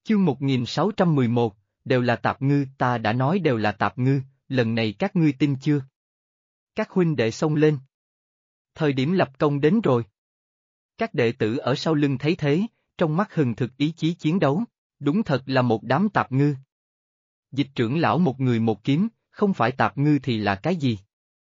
Chương 1611, đều là tạp ngư, ta đã nói đều là tạp ngư, lần này các ngươi tin chưa? Các huynh đệ xông lên. Thời điểm lập công đến rồi. Các đệ tử ở sau lưng thấy thế, trong mắt hừng thực ý chí chiến đấu, đúng thật là một đám tạp ngư. Dịch trưởng lão một người một kiếm, không phải tạp ngư thì là cái gì?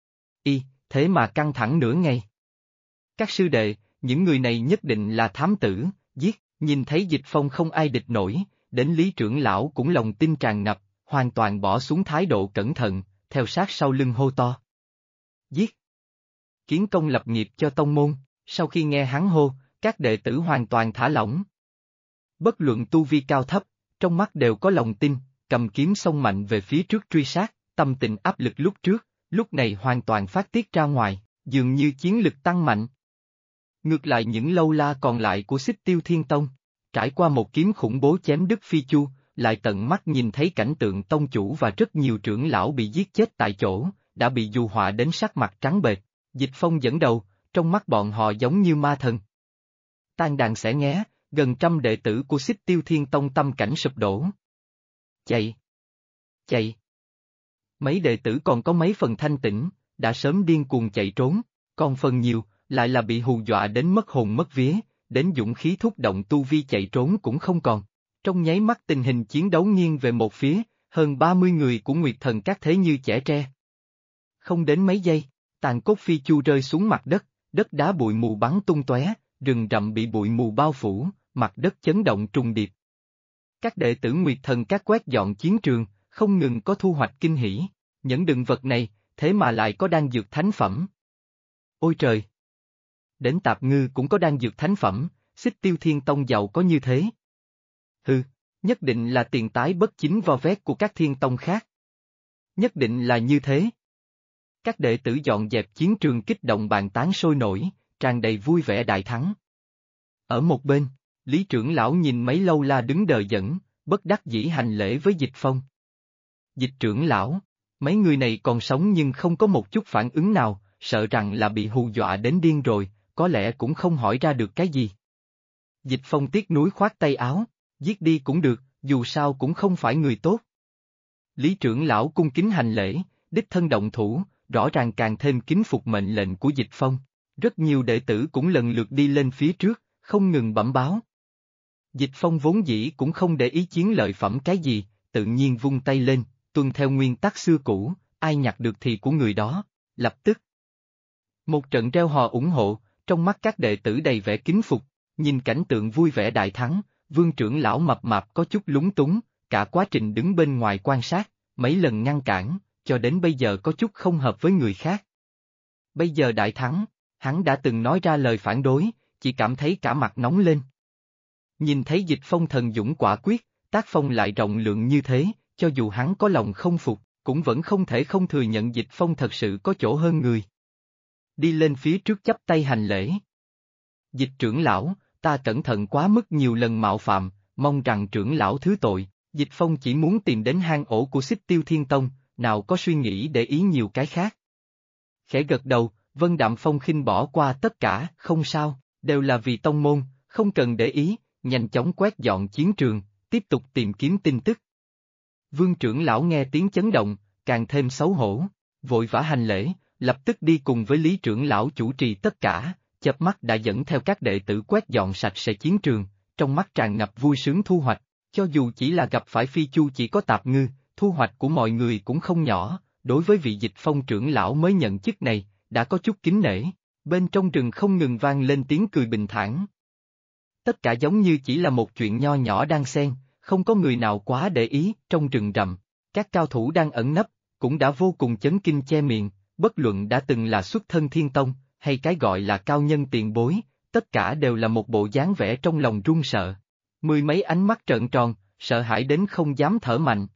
Thế mà căng thẳng nửa ngày. Các sư đệ, những người này nhất định là thám tử, giết, nhìn thấy Dịch Phong không ai địch nổi, đến Lý trưởng lão cũng lòng tin tràn ngập, hoàn toàn bỏ xuống thái độ cẩn thận, theo sát sau lưng hô to. Giết! Kiến công lập nghiệp cho tông môn, sau khi nghe hắn hô, các đệ tử hoàn toàn thả lỏng. Bất luận tu vi cao thấp, trong mắt đều có lòng tin, cầm kiếm xông mạnh về phía trước truy sát, tâm tình áp lực lúc trước, lúc này hoàn toàn phát tiết ra ngoài, dường như chiến lực tăng mạnh. Ngược lại những lâu la còn lại của Xích Tiêu Thiên Tông, trải qua một kiếm khủng bố chém đứt Phi Chu, lại tận mắt nhìn thấy cảnh tượng tông chủ và rất nhiều trưởng lão bị giết chết tại chỗ, đã bị dù họa đến sắc mặt trắng bệch. Dịch Phong dẫn đầu, trong mắt bọn họ giống như ma thần. Tan đàn xẻ nghé, gần trăm đệ tử của Xích Tiêu Thiên Tông tâm cảnh sụp đổ. Chạy! Chạy! Mấy đệ tử còn có mấy phần thanh tĩnh, đã sớm điên cuồng chạy trốn, còn phần nhiều, lại là bị hù dọa đến mất hồn mất vía, đến dũng khí thúc động tu vi chạy trốn cũng không còn. Trong nháy mắt tình hình chiến đấu nghiêng về một phía, hơn 30 người của Nguyệt Thần Các thế như chẻ tre. Không đến mấy giây, tàn cốt Phi Chu rơi xuống mặt đất, đất đá bụi mù bắn tung tóe, rừng rậm bị bụi mù bao phủ, mặt đất chấn động trùng điệp. Các đệ tử Nguyệt Thần Các quét dọn chiến trường, không ngừng có thu hoạch kinh hỉ, những đựng vật này, thế mà lại có đan dược thánh phẩm. Ôi trời! Đến tạp ngư cũng có đan dược thánh phẩm, Xích Tiêu Thiên Tông giàu có như thế. Hừ, nhất định là tiền tái bất chính vo vét của các thiên tông khác. Nhất định là như thế. Các đệ tử dọn dẹp chiến trường kích động bàn tán sôi nổi, tràn đầy vui vẻ đại thắng. Ở một bên, Lý trưởng lão nhìn mấy lâu la đứng đờ đẫn, bất đắc dĩ hành lễ với Dịch Phong. Dịch trưởng lão, mấy người này còn sống nhưng không có một chút phản ứng nào, sợ rằng là bị hù dọa đến điên rồi, có lẽ cũng không hỏi ra được cái gì. Dịch Phong tiếc nuối khoát tay áo, giết đi cũng được, dù sao cũng không phải người tốt. Lý trưởng lão cung kính hành lễ, đích thân động thủ, rõ ràng càng thêm kính phục mệnh lệnh của Dịch Phong. Rất nhiều đệ tử cũng lần lượt đi lên phía trước, không ngừng bẩm báo. Dịch Phong vốn dĩ cũng không để ý chiến lợi phẩm cái gì, tự nhiên vung tay lên, tuân theo nguyên tắc xưa cũ, ai nhặt được thì của người đó, lập tức. Một trận reo hò ủng hộ, trong mắt các đệ tử đầy vẻ kính phục, nhìn cảnh tượng vui vẻ đại thắng, Vương trưởng lão mập mạp có chút lúng túng, cả quá trình đứng bên ngoài quan sát, mấy lần ngăn cản, cho đến bây giờ có chút không hợp với người khác. Bây giờ đại thắng, hắn đã từng nói ra lời phản đối, chỉ cảm thấy cả mặt nóng lên. Nhìn thấy Dịch Phong thần dũng quả quyết, tác phong lại rộng lượng như thế, cho dù hắn có lòng không phục, cũng vẫn không thể không thừa nhận Dịch Phong thật sự có chỗ hơn người. Đi lên phía trước chắp tay hành lễ. Dịch trưởng lão, ta cẩn thận quá mức nhiều lần mạo phạm, mong rằng trưởng lão thứ tội. Dịch Phong chỉ muốn tìm đến hang ổ của Xích Tiêu Thiên Tông, nào có suy nghĩ để ý nhiều cái khác. Khẽ gật đầu, Vân Đạm Phong khinh bỏ qua tất cả, không sao, đều là vì tông môn, không cần để ý, nhanh chóng quét dọn chiến trường, tiếp tục tìm kiếm tin tức. Vương trưởng lão nghe tiếng chấn động, càng thêm xấu hổ, vội vã hành lễ, lập tức đi cùng với Lý trưởng lão chủ trì tất cả, chớp mắt đã dẫn theo các đệ tử quét dọn sạch sẽ chiến trường, trong mắt tràn ngập vui sướng thu hoạch, cho dù chỉ là gặp phải Phi Chu chỉ có tạp ngư, thu hoạch của mọi người cũng không nhỏ, đối với vị Dịch Phong trưởng lão mới nhận chức này, đã có chút kính nể, bên trong rừng không ngừng vang lên tiếng cười bình thản. Tất cả giống như chỉ là một chuyện nho nhỏ đang xen, không có người nào quá để ý, trong rừng rậm, các cao thủ đang ẩn nấp, cũng đã vô cùng chấn kinh che miệng, bất luận đã từng là xuất thân Thiên Tông, hay cái gọi là cao nhân tiền bối, tất cả đều là một bộ dáng vẻ trong lòng run sợ. Mười mấy ánh mắt trợn tròn, sợ hãi đến không dám thở mạnh.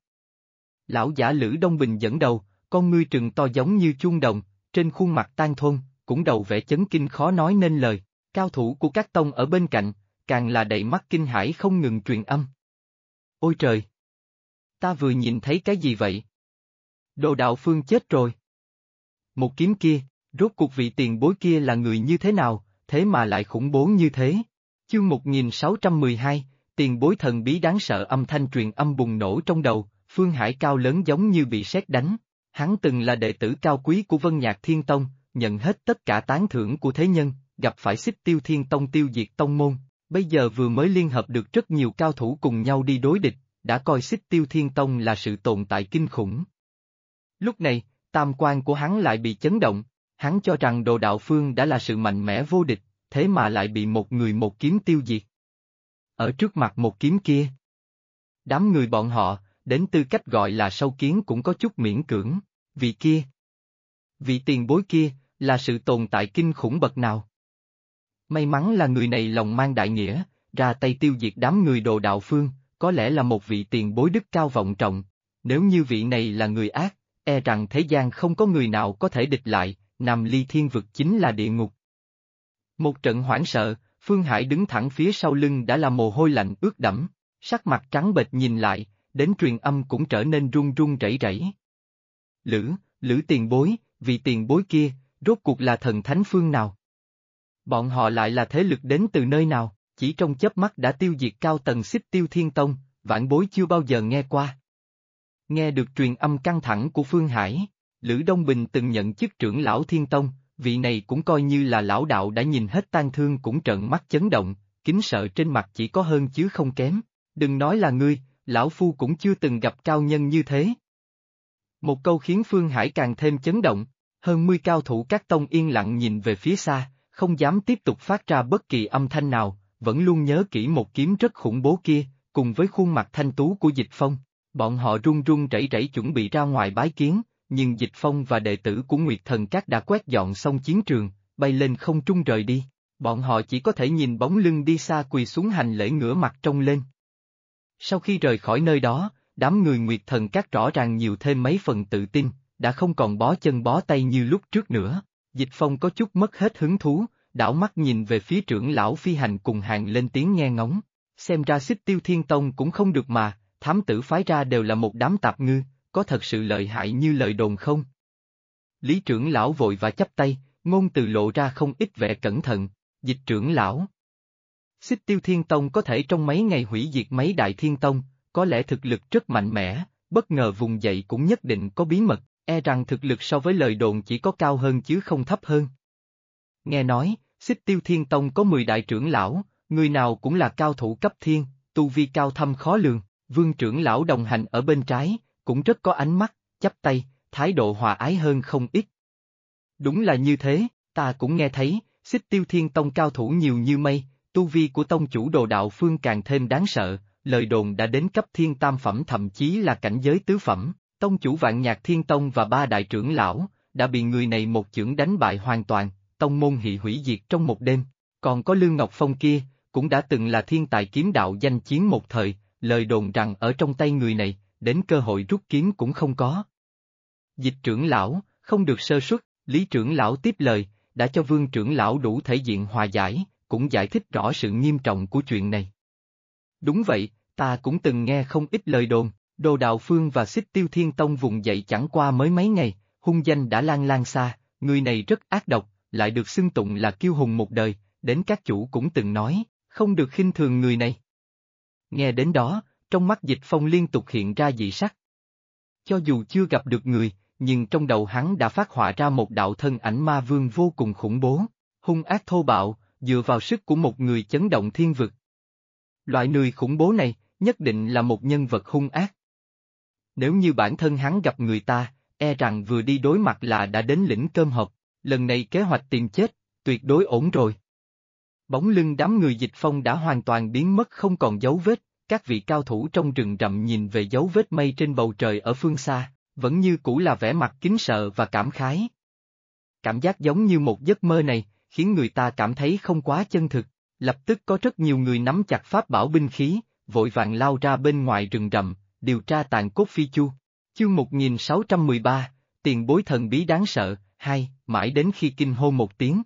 Lão giả Lữ Đông Bình dẫn đầu, con ngươi trừng to giống như chuông đồng, trên khuôn mặt tan thôn, cũng đầu vẻ chấn kinh khó nói nên lời, cao thủ của các tông ở bên cạnh, càng là đầy mắt kinh hãi không ngừng truyền âm. Ôi trời! Ta vừa nhìn thấy cái gì vậy? Đồ Đạo Phương chết rồi. Một kiếm kia, rốt cuộc vị tiền bối kia là người như thế nào, thế mà lại khủng bố như thế? Chương 1612, Tiền bối thần bí đáng sợ âm thanh truyền âm bùng nổ trong đầu, Phương Hải cao lớn giống như bị sét đánh. Hắn từng là đệ tử cao quý của Vân Nhạc Thiên Tông, nhận hết tất cả tán thưởng của thế nhân, gặp phải Xích Tiêu Thiên Tông tiêu diệt tông môn, bây giờ vừa mới liên hợp được rất nhiều cao thủ cùng nhau đi đối địch, đã coi Xích Tiêu Thiên Tông là sự tồn tại kinh khủng. Lúc này, tam quan của hắn lại bị chấn động, hắn cho rằng Đồ Đạo Phương đã là sự mạnh mẽ vô địch, thế mà lại bị một người một kiếm tiêu diệt. Ở trước mặt một kiếm kia, đám người bọn họ, đến tư cách gọi là sâu kiến cũng có chút miễn cưỡng, vị kia, vị tiền bối kia, là sự tồn tại kinh khủng bậc nào. May mắn là người này lòng mang đại nghĩa, ra tay tiêu diệt đám người Đồ Đạo Phương, có lẽ là một vị tiền bối đức cao vọng trọng, nếu như vị này là người ác, e rằng thế gian không có người nào có thể địch lại, Nam Ly Thiên Vực chính là địa ngục. Một trận hoảng sợ, Phương Hải đứng thẳng phía sau lưng đã là mồ hôi lạnh ướt đẫm, sắc mặt trắng bệch nhìn lại, đến truyền âm cũng trở nên run run rẩy rẩy. Lữ tiền bối, vị tiền bối kia, rốt cuộc là thần thánh phương nào? Bọn họ lại là thế lực đến từ nơi nào, chỉ trong chớp mắt đã tiêu diệt cao tầng Xích Tiêu Thiên Tông, vãn bối chưa bao giờ nghe qua. Nghe được truyền âm căng thẳng của Phương Hải, Lữ Đông Bình từng nhận chức trưởng lão Thiên Tông, vị này cũng coi như là lão đạo đã nhìn hết tang thương cũng trợn mắt chấn động, kính sợ trên mặt chỉ có hơn chứ không kém, đừng nói là ngươi, lão phu cũng chưa từng gặp cao nhân như thế. Một câu khiến Phương Hải càng thêm chấn động, hơn 10 cao thủ các tông yên lặng nhìn về phía xa, không dám tiếp tục phát ra bất kỳ âm thanh nào, vẫn luôn nhớ kỹ một kiếm rất khủng bố kia, cùng với khuôn mặt thanh tú của Dịch Phong, bọn họ run run rẩy rẩy chuẩn bị ra ngoài bái kiến, nhưng Dịch Phong và đệ tử của Nguyệt Thần Các đã quét dọn xong chiến trường, bay lên không trung rời đi, bọn họ chỉ có thể nhìn bóng lưng đi xa quỳ xuống hành lễ ngửa mặt trông lên. Sau khi rời khỏi nơi đó, đám người Nguyệt Thần Các rõ ràng nhiều thêm mấy phần tự tin, đã không còn bó chân bó tay như lúc trước nữa. Dịch Phong có chút mất hết hứng thú, đảo mắt nhìn về phía trưởng lão Phi Hành cùng hàng lên tiếng nghe ngóng. Xem ra Xích Tiêu Thiên Tông cũng không được mà, thám tử phái ra đều là một đám tạp ngư, có thật sự lợi hại như lời đồn không? Lý trưởng lão vội và chắp tay, ngôn từ lộ ra không ít vẻ cẩn thận. Dịch trưởng lão, Xích Tiêu Thiên Tông có thể trong mấy ngày hủy diệt mấy đại thiên tông, có lẽ thực lực rất mạnh mẽ, bất ngờ vùng dậy cũng nhất định có bí mật, e rằng thực lực so với lời đồn chỉ có cao hơn chứ không thấp hơn. Nghe nói, Xích Tiêu Thiên Tông có 10 đại trưởng lão, người nào cũng là cao thủ cấp thiên, tu vi cao thâm khó lường, Vương trưởng lão đồng hành ở bên trái, cũng rất có ánh mắt, chắp tay, thái độ hòa ái hơn không ít. Đúng là như thế, ta cũng nghe thấy, Xích Tiêu Thiên Tông cao thủ nhiều như mây, tu vi của tông chủ Đồ Đạo Phương càng thêm đáng sợ, lời đồn đã đến cấp thiên tam phẩm thậm chí là cảnh giới tứ phẩm, tông chủ Vạn Nhạc Thiên Tông và 3 đại trưởng lão, đã bị người này một chưởng đánh bại hoàn toàn, tông môn bị hủy diệt trong một đêm, còn có Lương Ngọc Phong kia, cũng đã từng là thiên tài kiếm đạo danh chiến một thời, lời đồn rằng ở trong tay người này, đến cơ hội rút kiếm cũng không có. Dịch trưởng lão, không được sơ suất, Lý trưởng lão tiếp lời, đã cho Vương trưởng lão đủ thể diện hòa giải, cũng giải thích rõ sự nghiêm trọng của chuyện này. Đúng vậy, ta cũng từng nghe không ít lời đồn, Đồ Đạo Phương và Xích Tiêu Thiên Tông vùng dậy chẳng qua mới mấy ngày, hung danh đã lan xa, người này rất ác độc, lại được xưng tụng là kiêu hùng một đời, đến các chủ cũng từng nói, không được khinh thường người này. Nghe đến đó, trong mắt Dịch Phong liên tục hiện ra dị sắc. Cho dù chưa gặp được người, nhưng trong đầu hắn đã phát họa ra một đạo thân ảnh ma vương vô cùng khủng bố, hung ác thô bạo, dựa vào sức của một người chấn động thiên vực. Loại người khủng bố này, nhất định là một nhân vật hung ác. Nếu như bản thân hắn gặp người ta, e rằng vừa đi đối mặt là đã đến lĩnh cơm hộp, lần này kế hoạch tìm chết, tuyệt đối ổn rồi. Bóng lưng đám người Dịch Phong đã hoàn toàn biến mất không còn dấu vết, các vị cao thủ trong rừng rậm nhìn về dấu vết mây trên bầu trời ở phương xa, vẫn như cũ là vẻ mặt kính sợ và cảm khái. Cảm giác giống như một giấc mơ này, khiến người ta cảm thấy không quá chân thực, lập tức có rất nhiều người nắm chặt pháp bảo binh khí, vội vàng lao ra bên ngoài rừng rậm, điều tra tàn cốt Phi Chu. Chương 1613, tiền bối thần bí đáng sợ, 2, mãi đến khi kinh hô một tiếng.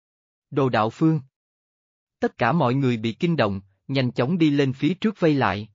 Đồ Đạo Phương. Tất cả mọi người bị kinh động, nhanh chóng đi lên phía trước vây lại.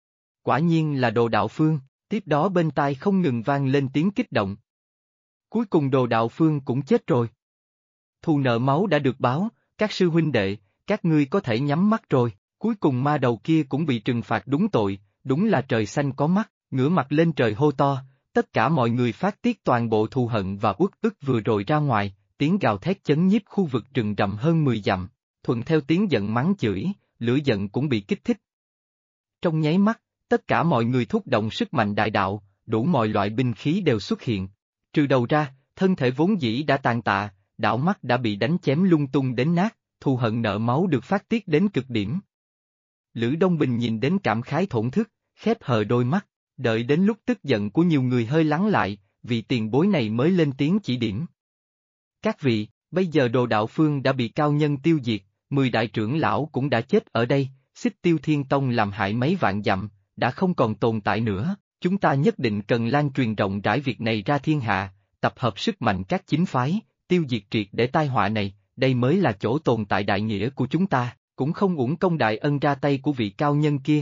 Quả nhiên là Đồ Đạo Phương, tiếp đó bên tai không ngừng vang lên tiếng kích động. Cuối cùng Đồ Đạo Phương cũng chết rồi. Thù nợ máu đã được báo, các sư huynh đệ, các ngươi có thể nhắm mắt rồi, Cuối cùng ma đầu kia cũng bị trừng phạt đúng tội, đúng là trời xanh có mắt, ngửa mặt lên trời hô to, tất cả mọi người phát tiết toàn bộ thù hận và uất ức vừa rồi ra ngoài, tiếng gào thét chấn nhiếp khu vực rừng rậm hơn 10 dặm, thuận theo tiếng giận mắng chửi, lửa giận cũng bị kích thích. Trong nháy mắt, tất cả mọi người thúc động sức mạnh đại đạo, đủ mọi loại binh khí đều xuất hiện. Trừ đầu ra, thân thể vốn dĩ đã tàn tạ, đạo mắt đã bị đánh chém lung tung đến nát, thù hận nợ máu được phát tiết đến cực điểm. Lữ Đông Bình nhìn đến cảm khái thổn thức, khép hờ đôi mắt, đợi đến lúc tức giận của nhiều người hơi lắng lại, vị tiền bối này mới lên tiếng chỉ điểm. Các vị, bây giờ Đồ Đạo Phương đã bị cao nhân tiêu diệt, 10 đại trưởng lão cũng đã chết ở đây, Xích Tiêu Thiên Tông làm hại mấy vạn dặm, đã không còn tồn tại nữa, chúng ta nhất định cần lan truyền rộng rãi việc này ra thiên hạ, tập hợp sức mạnh các chính phái, tiêu diệt triệt để tai họa này, đây mới là chỗ tồn tại đại nghĩa của chúng ta, cũng không uổng công đại ân ra tay của vị cao nhân kia.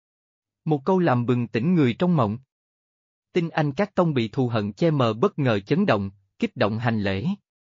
Một câu làm bừng tỉnh người trong mộng. Tinh Anh các tông bị thù hận che mờ bất ngờ chấn động, kích động hành lễ.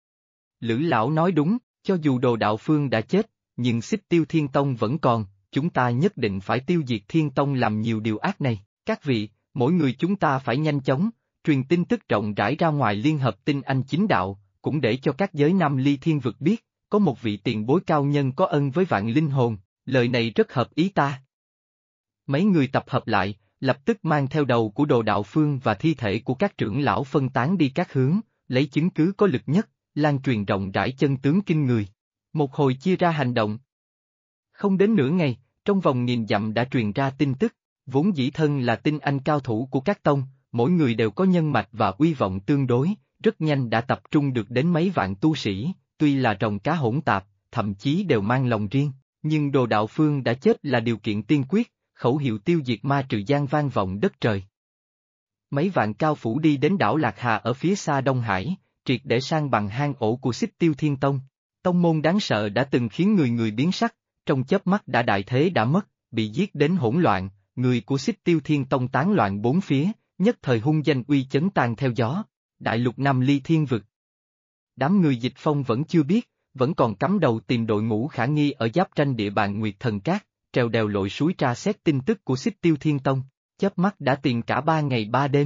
Lữ lão nói đúng, cho dù Đồ Đạo Phương đã chết, nhưng Xích Tiêu Thiên Tông vẫn còn, chúng ta nhất định phải tiêu diệt Thiên Tông làm nhiều điều ác này. Các vị, mỗi người chúng ta phải nhanh chóng, truyền tin tức rộng rãi ra ngoài liên hợp Tinh Anh chính đạo, cũng để cho các giới Nam Ly Thiên vực biết, có một vị tiền bối cao nhân có ân với vạn linh hồn, lời này rất hợp ý ta. Mấy người tập hợp lại, lập tức mang theo đầu của Đồ Đạo Phương và thi thể của các trưởng lão phân tán đi các hướng, lấy chứng cứ có lực nhất, lan truyền rộng rãi chân tướng kinh người. Một hồi chia ra hành động. Không đến nửa ngày, trong vòng nghìn dặm đã truyền ra tin tức, vốn dĩ thân là tinh anh cao thủ của các tông, mỗi người đều có nhân mạch và uy vọng tương đối, rất nhanh đã tập trung được đến mấy vạn tu sĩ, tuy là rồng cá hỗn tạp, thậm chí đều mang lòng riêng, nhưng Đồ Đạo Phương đã chết là điều kiện tiên quyết, khẩu hiệu tiêu diệt ma trừ gian vang vọng đất trời. Mấy vạn cao phủ đi đến đảo Lạc Hà ở phía xa Đông Hải, triệt để sang bằng hang ổ của Xích Tiêu Thiên Tông. Tông môn đáng sợ đã từng khiến người người biến sắc, trong chớp mắt đã đại thế đã mất, bị giết đến hỗn loạn, người của Xích Tiêu Thiên Tông tán loạn bốn phía, nhất thời hung danh uy chấn tan theo gió. Đại lục Nam Ly Thiên vực. Đám người Dịch Phong vẫn chưa biết, vẫn còn cắm đầu tìm đội ngũ khả nghi ở giáp tranh địa bàn Nguyệt Thần Cát, trèo đèo lội suối tra xét tin tức của Xích Tiêu Thiên Tông, chớp mắt đã tìm cả 3 ngày 3 đêm.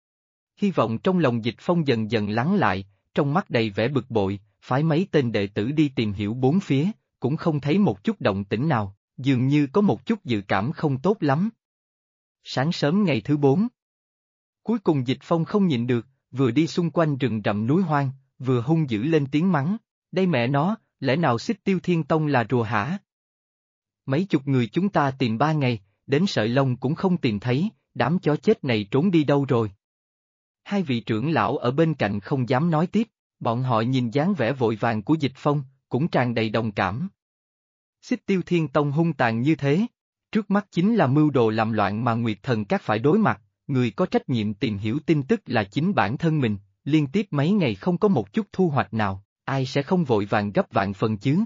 Hy vọng trong lòng Dịch Phong dần dần lắng lại, trong mắt đầy vẻ bực bội, phái mấy tên đệ tử đi tìm hiểu bốn phía, cũng không thấy một chút động tĩnh nào, dường như có một chút dự cảm không tốt lắm. Sáng sớm ngày thứ 4. Cuối cùng Dịch Phong không nhịn được, vừa đi xung quanh rừng rậm núi hoang, vừa hung dữ lên tiếng mắng, đây mẹ nó, lẽ nào Xích Tiêu Thiên Tông là rùa hả? Mấy chục người chúng ta tìm 3 ngày, đến sợi lông cũng không tìm thấy, đám chó chết này trốn đi đâu rồi? Hai vị trưởng lão ở bên cạnh không dám nói tiếp, bọn họ nhìn dáng vẻ vội vàng của Dịch Phong, cũng tràn đầy đồng cảm. Xích Tiêu Thiên Tông hung tàn như thế, trước mắt chính là mưu đồ làm loạn mà Nguyệt Thần Các phải đối mặt, người có trách nhiệm tìm hiểu tin tức là chính bản thân mình, liên tiếp mấy ngày không có một chút thu hoạch nào, ai sẽ không vội vàng gấp vạn phần chứ?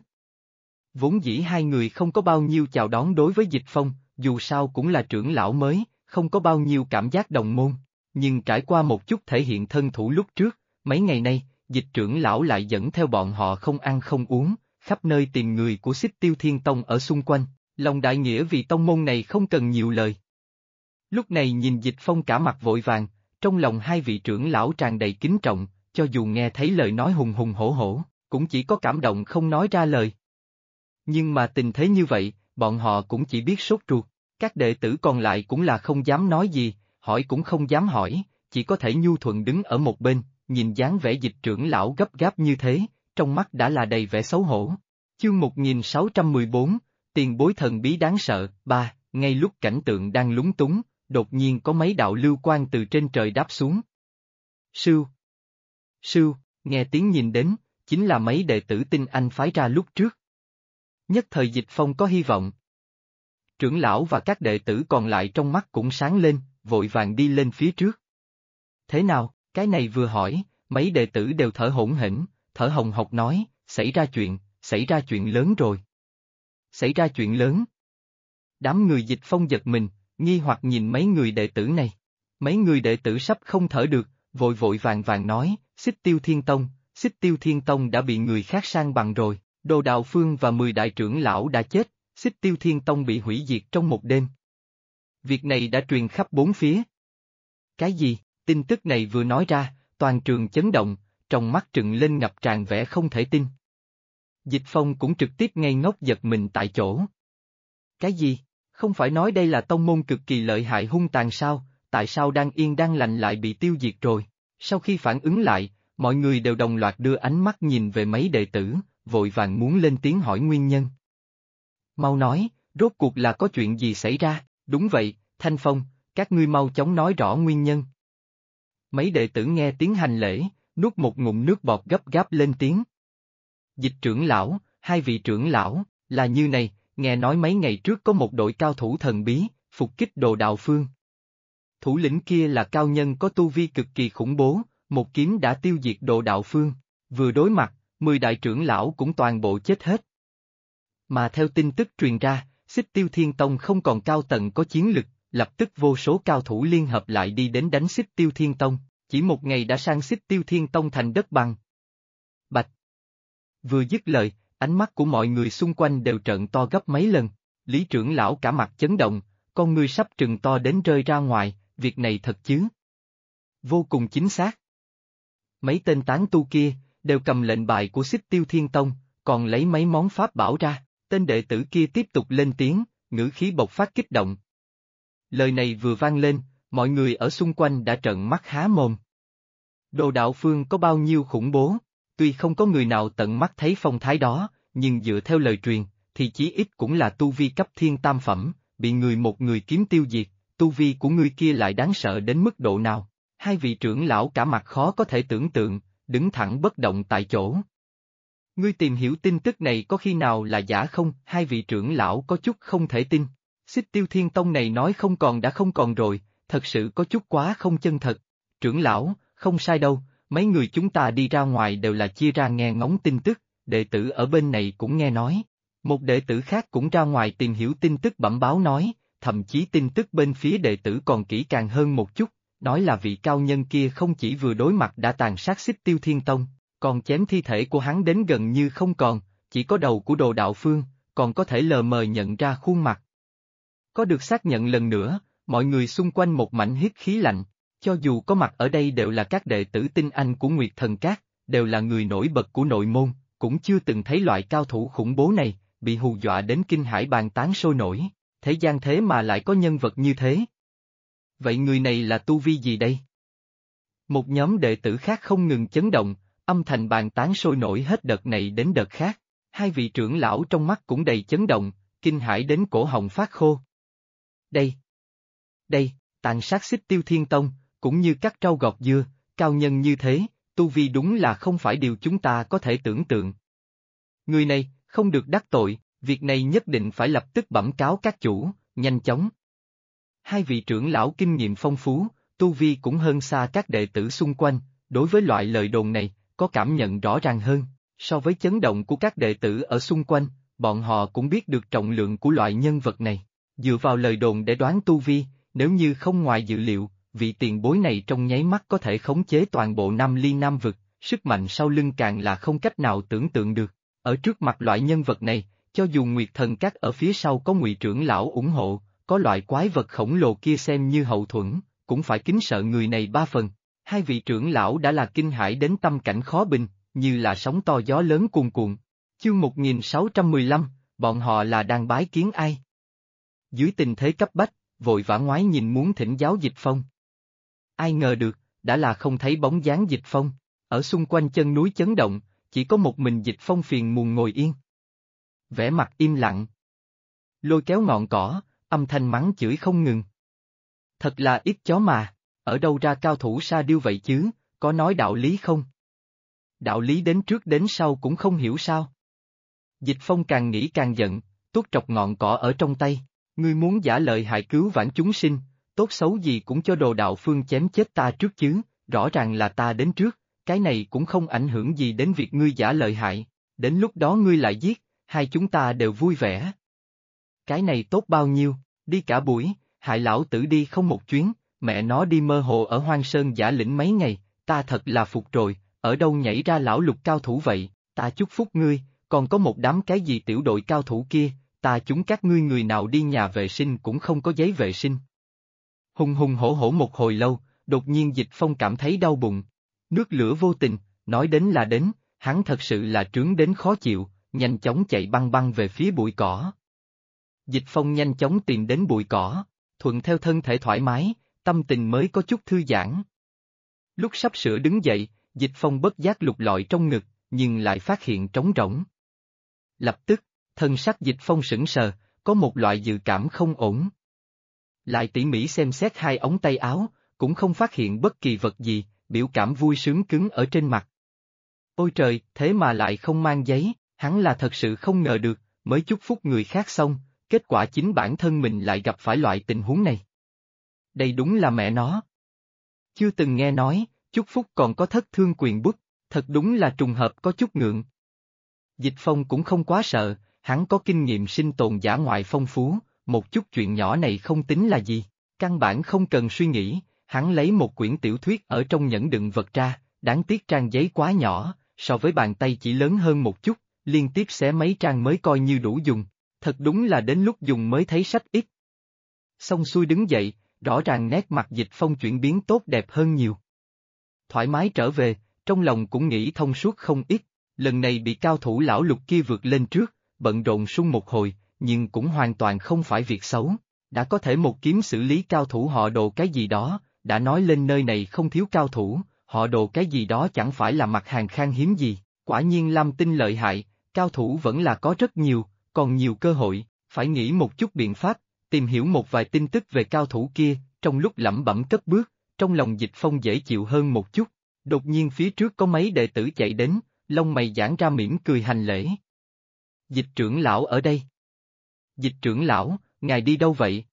Vốn dĩ hai người không có bao nhiêu chào đón đối với Dịch Phong, dù sao cũng là trưởng lão mới, không có bao nhiêu cảm giác đồng môn, nhưng trải qua một chút thể hiện thân thủ lúc trước, mấy ngày nay, Dịch trưởng lão lại dẫn theo bọn họ không ăn không uống, khắp nơi tìm người của Xích Tiêu Thiên Tông ở xung quanh, lòng đại nghĩa vì tông môn này không cần nhiều lời. Lúc này nhìn Dịch Phong cả mặt vội vàng, trong lòng hai vị trưởng lão tràn đầy kính trọng, cho dù nghe thấy lời nói hùng hùng hổ hổ, cũng chỉ có cảm động không nói ra lời. Nhưng mà tình thế như vậy, bọn họ cũng chỉ biết sốt ruột, các đệ tử còn lại cũng là không dám nói gì, hỏi cũng không dám hỏi, chỉ có thể nhu thuận đứng ở một bên, nhìn dáng vẻ Dịch trưởng lão gấp gáp như thế, trong mắt đã là đầy vẻ xấu hổ. Chương 1614, tiền bối thần bí đáng sợ, 3, ngay lúc cảnh tượng đang lúng túng, đột nhiên có mấy đạo lưu quang từ trên trời đáp xuống. Sưu! Sưu, nghe tiếng nhìn đến, chính là mấy đệ tử Tinh Anh phái ra lúc trước. Nhất thời Dịch Phong có hy vọng. Trưởng lão và các đệ tử còn lại trong mắt cũng sáng lên, vội vàng đi lên phía trước. Thế nào, cái này vừa hỏi, mấy đệ tử đều thở hổn hển, thở hồng hộc nói, xảy ra chuyện lớn rồi. Xảy ra chuyện lớn. Đám người Dịch Phong giật mình, nghi hoặc nhìn mấy người đệ tử này. Mấy người đệ tử sắp không thở được, vội vội vàng vàng nói, Xích Tiêu Thiên Tông đã bị người khác sang bằng rồi, Đồ Đạo Phương và 10 đại trưởng lão đã chết, Xích Tiêu Thiên Tông bị hủy diệt trong một đêm. Việc này đã truyền khắp bốn phía. Cái gì? Tin tức này vừa nói ra, toàn trường chấn động, trong mắt trừng lên ngập tràn vẻ không thể tin. Dịch Phong cũng trực tiếp ngây ngốc giật mình tại chỗ. Cái gì? Không phải nói đây là tông môn cực kỳ lợi hại hung tàn sao, tại sao đang yên đang lành lại bị tiêu diệt rồi? Sau khi phản ứng lại, mọi người đều đồng loạt đưa ánh mắt nhìn về mấy đệ tử, vội vàng muốn lên tiếng hỏi nguyên nhân. Mau nói, rốt cuộc là có chuyện gì xảy ra? Đúng vậy, Thanh Phong, các ngươi mau chóng nói rõ nguyên nhân. Mấy đệ tử nghe tiếng hành lễ, nuốt một ngụm nước bọt gấp gáp lên tiếng. Dịch trưởng lão, hai vị trưởng lão, là như này, nghe nói mấy ngày trước có một đội cao thủ thần bí, phục kích Đồ Đạo Phương. Thủ lĩnh kia là cao nhân có tu vi cực kỳ khủng bố, một kiếm đã tiêu diệt Đồ Đạo Phương, vừa đối mặt, 10 đại trưởng lão cũng toàn bộ chết hết. Mà theo tin tức truyền ra, Xích Tiêu Thiên Tông không còn cao tầng có chiến lực, lập tức vô số cao thủ liên hợp lại đi đến đánh Xích Tiêu Thiên Tông, chỉ một ngày đã sang Xích Tiêu Thiên Tông thành đất bằng. Bạch! Vừa dứt lời, ánh mắt của mọi người xung quanh đều trợn to gấp mấy lần, Lý trưởng lão cả mặt chấn động, con ngươi sắp trừng to đến rơi ra ngoài, việc này thật chứ? Vô cùng chính xác. Mấy tên tán tu kia, đều cầm lệnh bài của Xích Tiêu Thiên Tông, còn lấy mấy món pháp bảo ra, tên đệ tử kia tiếp tục lên tiếng, ngữ khí bộc phát kích động. Lời này vừa vang lên, mọi người ở xung quanh đã trợn mắt há mồm. Đồ Đạo Phương có bao nhiêu khủng bố, tuy không có người nào tận mắt thấy phong thái đó, nhưng dựa theo lời truyền, thì chí ít cũng là tu vi cấp thiên tam phẩm, bị một người kiếm tiêu diệt, tu vi của người kia lại đáng sợ đến mức độ nào. Hai vị trưởng lão cả mặt khó có thể tưởng tượng, đứng thẳng bất động tại chỗ. Ngươi tìm hiểu tin tức này có khi nào là giả không? Hai vị trưởng lão có chút không thể tin. Xích Tiêu Thiên Tông này nói không còn đã không còn rồi, thật sự có chút quá không chân thật. Trưởng lão, không sai đâu, mấy người chúng ta đi ra ngoài đều là chia ra nghe ngóng tin tức, đệ tử ở bên này cũng nghe nói. Một đệ tử khác cũng ra ngoài tìm hiểu tin tức bẩm báo nói, thậm chí tin tức bên phía đệ tử còn kỹ càng hơn một chút, nói là vị cao nhân kia không chỉ vừa đối mặt đã tàn sát Xích Tiêu Thiên Tông, còn chém thi thể của hắn đến gần như không còn, chỉ có đầu của Đồ Đạo Phương, còn có thể lờ mờ nhận ra khuôn mặt. Có được xác nhận lần nữa, mọi người xung quanh một mảnh hít khí lạnh, cho dù có mặt ở đây đều là các đệ tử tinh anh của Nguyệt Thần Các, đều là người nổi bật của nội môn, cũng chưa từng thấy loại cao thủ khủng bố này, bị hù dọa đến kinh hãi bàn tán sôi nổi, thế gian thế mà lại có nhân vật như thế. Vậy người này là tu vi gì đây? Một nhóm đệ tử khác không ngừng chấn động, âm thanh bàn tán sôi nổi hết đợt này đến đợt khác, hai vị trưởng lão trong mắt cũng đầy chấn động, kinh hãi đến cổ họng phát khô. Đây, tàn sát Xích Tiêu Thiên Tông, cũng như cắt rau gọt dưa, cao nhân như thế, tu vi đúng là không phải điều chúng ta có thể tưởng tượng. Người này, không được đắc tội, việc này nhất định phải lập tức bẩm cáo các chủ, nhanh chóng. Hai vị trưởng lão kinh nghiệm phong phú, tu vi cũng hơn xa các đệ tử xung quanh, đối với loại lời đồn này, có cảm nhận rõ ràng hơn, so với chấn động của các đệ tử ở xung quanh, bọn họ cũng biết được trọng lượng của loại nhân vật này. Dựa vào lời đồn để đoán tu vi, nếu như không ngoài dự liệu, vị tiền bối này trong nháy mắt có thể khống chế toàn bộ Nam Ly Nam vực, sức mạnh sau lưng càng là không cách nào tưởng tượng được. Ở trước mặt loại nhân vật này, cho dù Nguyệt Thần Các ở phía sau có Ngụy trưởng lão ủng hộ, có loại quái vật khổng lồ kia xem như hậu thuẫn, cũng phải kính sợ người này ba phần. Hai vị trưởng lão đã là kinh hãi đến tâm cảnh khó bình, như là sóng to gió lớn cuồn cuộn. Chương 1615, bọn họ là đang bái kiến ai? Dưới tình thế cấp bách, vội vã ngoái nhìn muốn thỉnh giáo Dịch Phong. Ai ngờ được, đã là không thấy bóng dáng Dịch Phong, ở xung quanh chân núi chấn động, chỉ có một mình Dịch Phong phiền muộn ngồi yên. Vẻ mặt im lặng. Lôi kéo ngọn cỏ, âm thanh mắng chửi không ngừng. Thật là ít chó mà, ở đâu ra cao thủ sa điêu vậy chứ, có nói đạo lý không? Đạo lý đến trước đến sau cũng không hiểu sao. Dịch Phong càng nghĩ càng giận, tuốt trọc ngọn cỏ ở trong tay, ngươi muốn giả lợi hại cứu vãn chúng sinh, tốt xấu gì cũng cho Đồ Đạo Phương chém chết ta trước chứ, rõ ràng là ta đến trước, cái này cũng không ảnh hưởng gì đến việc ngươi giả lợi hại, đến lúc đó ngươi lại giết, hai chúng ta đều vui vẻ. Cái này tốt bao nhiêu, đi cả buổi, hại lão tử đi không một chuyến, mẹ nó đi mơ hồ ở Hoang Sơn giả lĩnh mấy ngày, ta thật là phục rồi, ở đâu nhảy ra lão lục cao thủ vậy, ta chúc phúc ngươi, còn có một đám cái gì tiểu đội cao thủ kia, chúng các ngươi người nào đi nhà vệ sinh cũng không có giấy vệ sinh. Hùng hùng hổ hổ một hồi lâu, đột nhiên Dịch Phong cảm thấy đau bụng. Nước lửa vô tình, nói đến là đến, hắn thật sự là trướng đến khó chịu, nhanh chóng chạy băng băng về phía bụi cỏ. Dịch Phong nhanh chóng tìm đến bụi cỏ, thuận theo thân thể thoải mái, tâm tình mới có chút thư giãn. Lúc sắp sửa đứng dậy, Dịch Phong bất giác lục lọi trong ngực, nhưng lại phát hiện trống rỗng. Lập tức, thân sắc Dịch Phong sững sờ, có một loại dự cảm không ổn. Lại tỉ mỉ xem xét hai ống tay áo, cũng không phát hiện bất kỳ vật gì, biểu cảm vui sướng cứng ở trên mặt. Ôi trời, thế mà lại không mang giấy, hắn là thật sự không ngờ được, mới chúc phúc người khác xong, kết quả chính bản thân mình lại gặp phải loại tình huống này. Đây đúng là mẹ nó. Chưa từng nghe nói, chúc phúc còn có thất thương quyền bút, thật đúng là trùng hợp có chút ngượng. Dịch Phong cũng không quá sợ, hắn có kinh nghiệm sinh tồn dã ngoại phong phú, một chút chuyện nhỏ này không tính là gì, căn bản không cần suy nghĩ, hắn lấy một quyển tiểu thuyết ở trong nhẫn đựng vật ra, đáng tiếc trang giấy quá nhỏ, so với bàn tay chỉ lớn hơn một chút, liên tiếp xé mấy trang mới coi như đủ dùng, thật đúng là đến lúc dùng mới thấy sách ít. Xong xuôi đứng dậy, rõ ràng nét mặt Dịch Phong chuyển biến tốt đẹp hơn nhiều. Thoải mái trở về, trong lòng cũng nghĩ thông suốt không ít, lần này bị cao thủ lão Lục kia vượt lên trước, bận rộn sung một hồi, nhưng cũng hoàn toàn không phải việc xấu, đã có thể một kiếm xử lý cao thủ họ Đồ cái gì đó, đã nói lên nơi này không thiếu cao thủ, họ Đồ cái gì đó chẳng phải là mặt hàng khan hiếm gì, quả nhiên Lam Tinh lợi hại, cao thủ vẫn là có rất nhiều, còn nhiều cơ hội, phải nghĩ một chút biện pháp, tìm hiểu một vài tin tức về cao thủ kia, trong lúc lẩm bẩm cất bước, trong lòng Dịch Phong dễ chịu hơn một chút, đột nhiên phía trước có mấy đệ tử chạy đến, lông mày giãn ra mỉm cười hành lễ. Dịch trưởng lão ở đây. Dịch trưởng lão, ngài đi đâu vậy?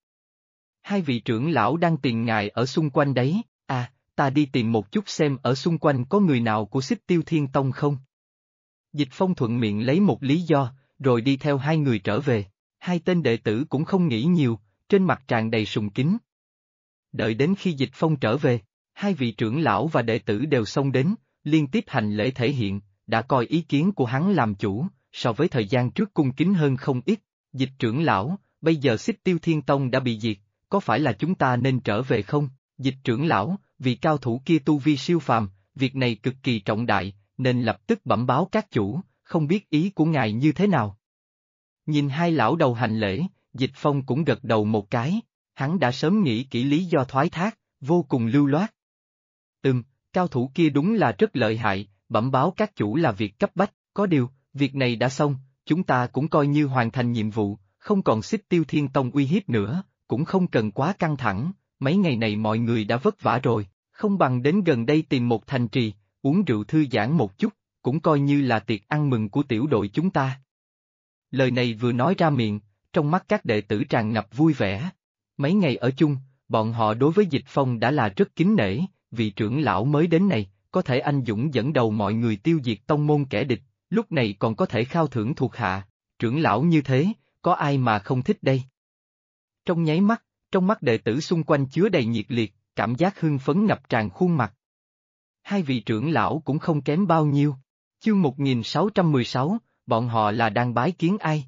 Hai vị trưởng lão đang tìm ngài ở xung quanh đấy, ta đi tìm một chút xem ở xung quanh có người nào của Xích Tiêu Thiên Tông không? Dịch Phong thuận miệng lấy một lý do, rồi đi theo hai người trở về, hai tên đệ tử cũng không nghĩ nhiều, trên mặt tràn đầy sùng kính. Đợi đến khi Dịch Phong trở về, hai vị trưởng lão và đệ tử đều xông đến, liên tiếp hành lễ thể hiện, đã coi ý kiến của hắn làm chủ, so với thời gian trước cung kính hơn không ít. Dịch trưởng lão, bây giờ Xích Tiêu Thiên Tông đã bị diệt, có phải là chúng ta nên trở về không? Dịch trưởng lão, vì cao thủ kia tu vi siêu phàm, việc này cực kỳ trọng đại, nên lập tức bẩm báo các chủ, không biết ý của ngài như thế nào? Nhìn hai lão đầu hành lễ, Dịch Phong cũng gật đầu một cái, hắn đã sớm nghĩ kỹ lý do thoái thác, vô cùng lưu loát. Cao thủ kia đúng là rất lợi hại, bẩm báo các chủ là việc cấp bách, có điều, việc này đã xong, chúng ta cũng coi như hoàn thành nhiệm vụ, không còn Xích Tiêu Thiên Tông uy hiếp nữa, cũng không cần quá căng thẳng, mấy ngày này mọi người đã vất vả rồi, không bằng đến gần đây tìm một thành trì, uống rượu thư giãn một chút, cũng coi như là tiệc ăn mừng của tiểu đội chúng ta. Lời này vừa nói ra miệng, trong mắt các đệ tử tràn ngập vui vẻ. Mấy ngày ở chung, bọn họ đối với Dịch Phong đã là rất kính nể, vị trưởng lão mới đến này, có thể anh dũng dẫn đầu mọi người tiêu diệt tông môn kẻ địch, lúc này còn có thể khao thưởng thuộc hạ, trưởng lão như thế, có ai mà không thích đây? Trong nháy mắt, trong mắt đệ tử xung quanh chứa đầy nhiệt liệt, cảm giác hưng phấn ngập tràn khuôn mặt. Hai vị trưởng lão cũng không kém bao nhiêu. Chương 1616, bọn họ là đang bái kiến ai?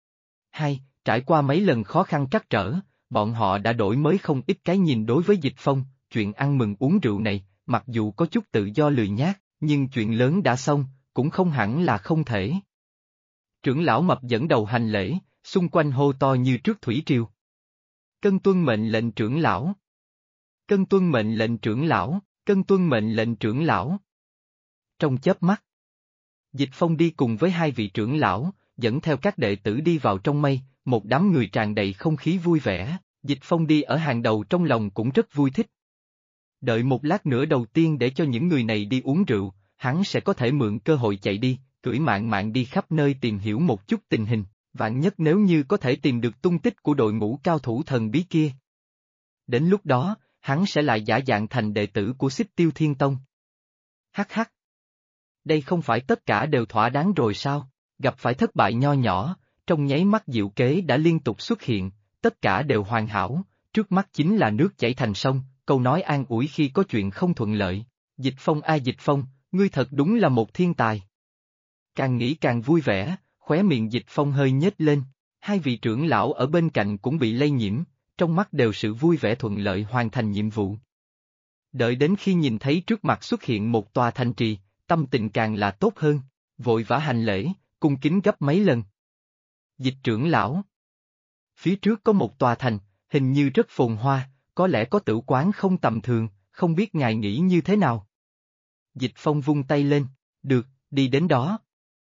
Trải qua mấy lần khó khăn trắc trở, bọn họ đã đổi mới không ít cái nhìn đối với Dịch Phong, chuyện ăn mừng uống rượu này, mặc dù có chút tự do lười nhác, nhưng chuyện lớn đã xong, cũng không hẳn là không thể. Trưởng lão mập dẫn đầu hành lễ, xung quanh hô to như trước thủy triều. Cân tuân mệnh lệnh trưởng lão. Cân tuân mệnh lệnh trưởng lão, cân tuân mệnh lệnh trưởng lão. Trong chớp mắt, Dịch Phong đi cùng với hai vị trưởng lão, dẫn theo các đệ tử đi vào trong mây, một đám người tràn đầy không khí vui vẻ, Dịch Phong đi ở hàng đầu trong lòng cũng rất vui thích. Đợi một lát nữa đầu tiên để cho những người này đi uống rượu, hắn sẽ có thể mượn cơ hội chạy đi, cưỡi mạng mạng đi khắp nơi tìm hiểu một chút tình hình, vạn nhất nếu như có thể tìm được tung tích của đội ngũ cao thủ thần bí kia. Đến lúc đó, hắn sẽ lại giả dạng thành đệ tử của Xích Tiêu Thiên Tông. Hắc hắc. Đây không phải tất cả đều thỏa đáng rồi sao? Gặp phải thất bại nho nhỏ, trong nháy mắt diệu kế đã liên tục xuất hiện, tất cả đều hoàn hảo, trước mắt chính là nước chảy thành sông, câu nói an ủi khi có chuyện không thuận lợi. Dịch Phong a Dịch Phong, ngươi thật đúng là một thiên tài. Càng nghĩ càng vui vẻ, khóe miệng Dịch Phong hơi nhếch lên, Hai vị trưởng lão ở bên cạnh cũng bị lây nhiễm, trong mắt đều sự vui vẻ thuận lợi hoàn thành nhiệm vụ. Đợi đến khi nhìn thấy trước mặt xuất hiện một tòa thành trì, tâm tình càng là tốt hơn, vội vã hành lễ, cung kính gấp mấy lần. Dịch trưởng lão. Phía trước có một tòa thành, hình như rất phồn hoa, có lẽ có tử quán không tầm thường, không biết ngài nghĩ như thế nào. Dịch Phong vung tay lên, được, đi đến đó.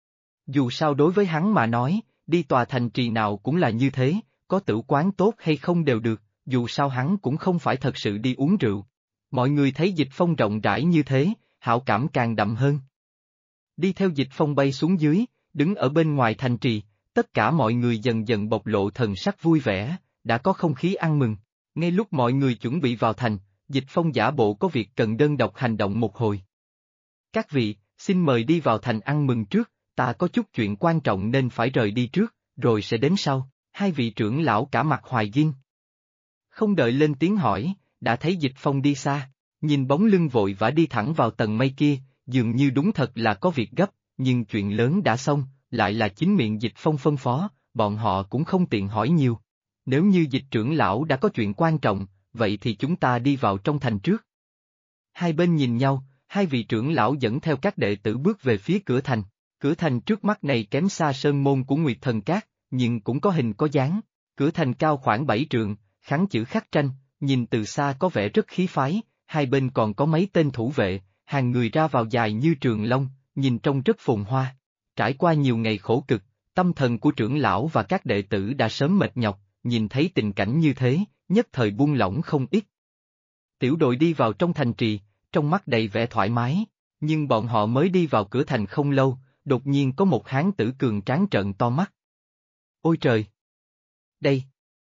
Dù sao đối với hắn mà nói, đi tòa thành trì nào cũng là như thế, có tử quán tốt hay không đều được, dù sao hắn cũng không phải thật sự đi uống rượu. Mọi người thấy Dịch Phong rộng rãi như thế, hảo cảm càng đậm hơn. Đi theo Dịch Phong bay xuống dưới, đứng ở bên ngoài thành trì, tất cả mọi người dần dần bộc lộ thần sắc vui vẻ, đã có không khí ăn mừng. Ngay lúc mọi người chuẩn bị vào thành, Dịch Phong giả bộ có việc cần đơn độc hành động một hồi. Các vị, xin mời đi vào thành ăn mừng trước, ta có chút chuyện quan trọng nên phải rời đi trước, rồi sẽ đến sau. Hai vị trưởng lão cả mặt hoài nghi. Không đợi lên tiếng hỏi, đã thấy Dịch Phong đi xa, nhìn bóng lưng vội vã đi thẳng vào tầng mây kia, dường như đúng thật là có việc gấp, nhưng chuyện lớn đã xong, lại là chính miệng Dịch Phong phân phó, bọn họ cũng không tiện hỏi nhiều. Nếu như Dịch trưởng lão đã có chuyện quan trọng, vậy thì chúng ta đi vào trong thành trước. Hai bên nhìn nhau, hai vị trưởng lão dẫn theo các đệ tử bước về phía cửa thành. Cửa thành trước mắt này kém xa sơn môn của Nguyệt Thần Các, nhưng cũng có hình có dáng. Cửa thành cao khoảng 7 trượng, khắc chữ khắc tranh, nhìn từ xa có vẻ rất khí phái, hai bên còn có mấy tên thủ vệ, hàng người ra vào dài như trường long, nhìn trông rất phồn hoa. Trải qua nhiều ngày khổ cực, tâm thần của trưởng lão và các đệ tử đã sớm mệt nhọc, nhìn thấy tình cảnh như thế, nhất thời buông lỏng không ít. Tiểu đội đi vào trong thành trì, trong mắt đầy vẻ thoải mái, nhưng bọn họ mới đi vào cửa thành không lâu, đột nhiên có một hán tử cường tráng trợn to mắt. Ôi trời! Đây!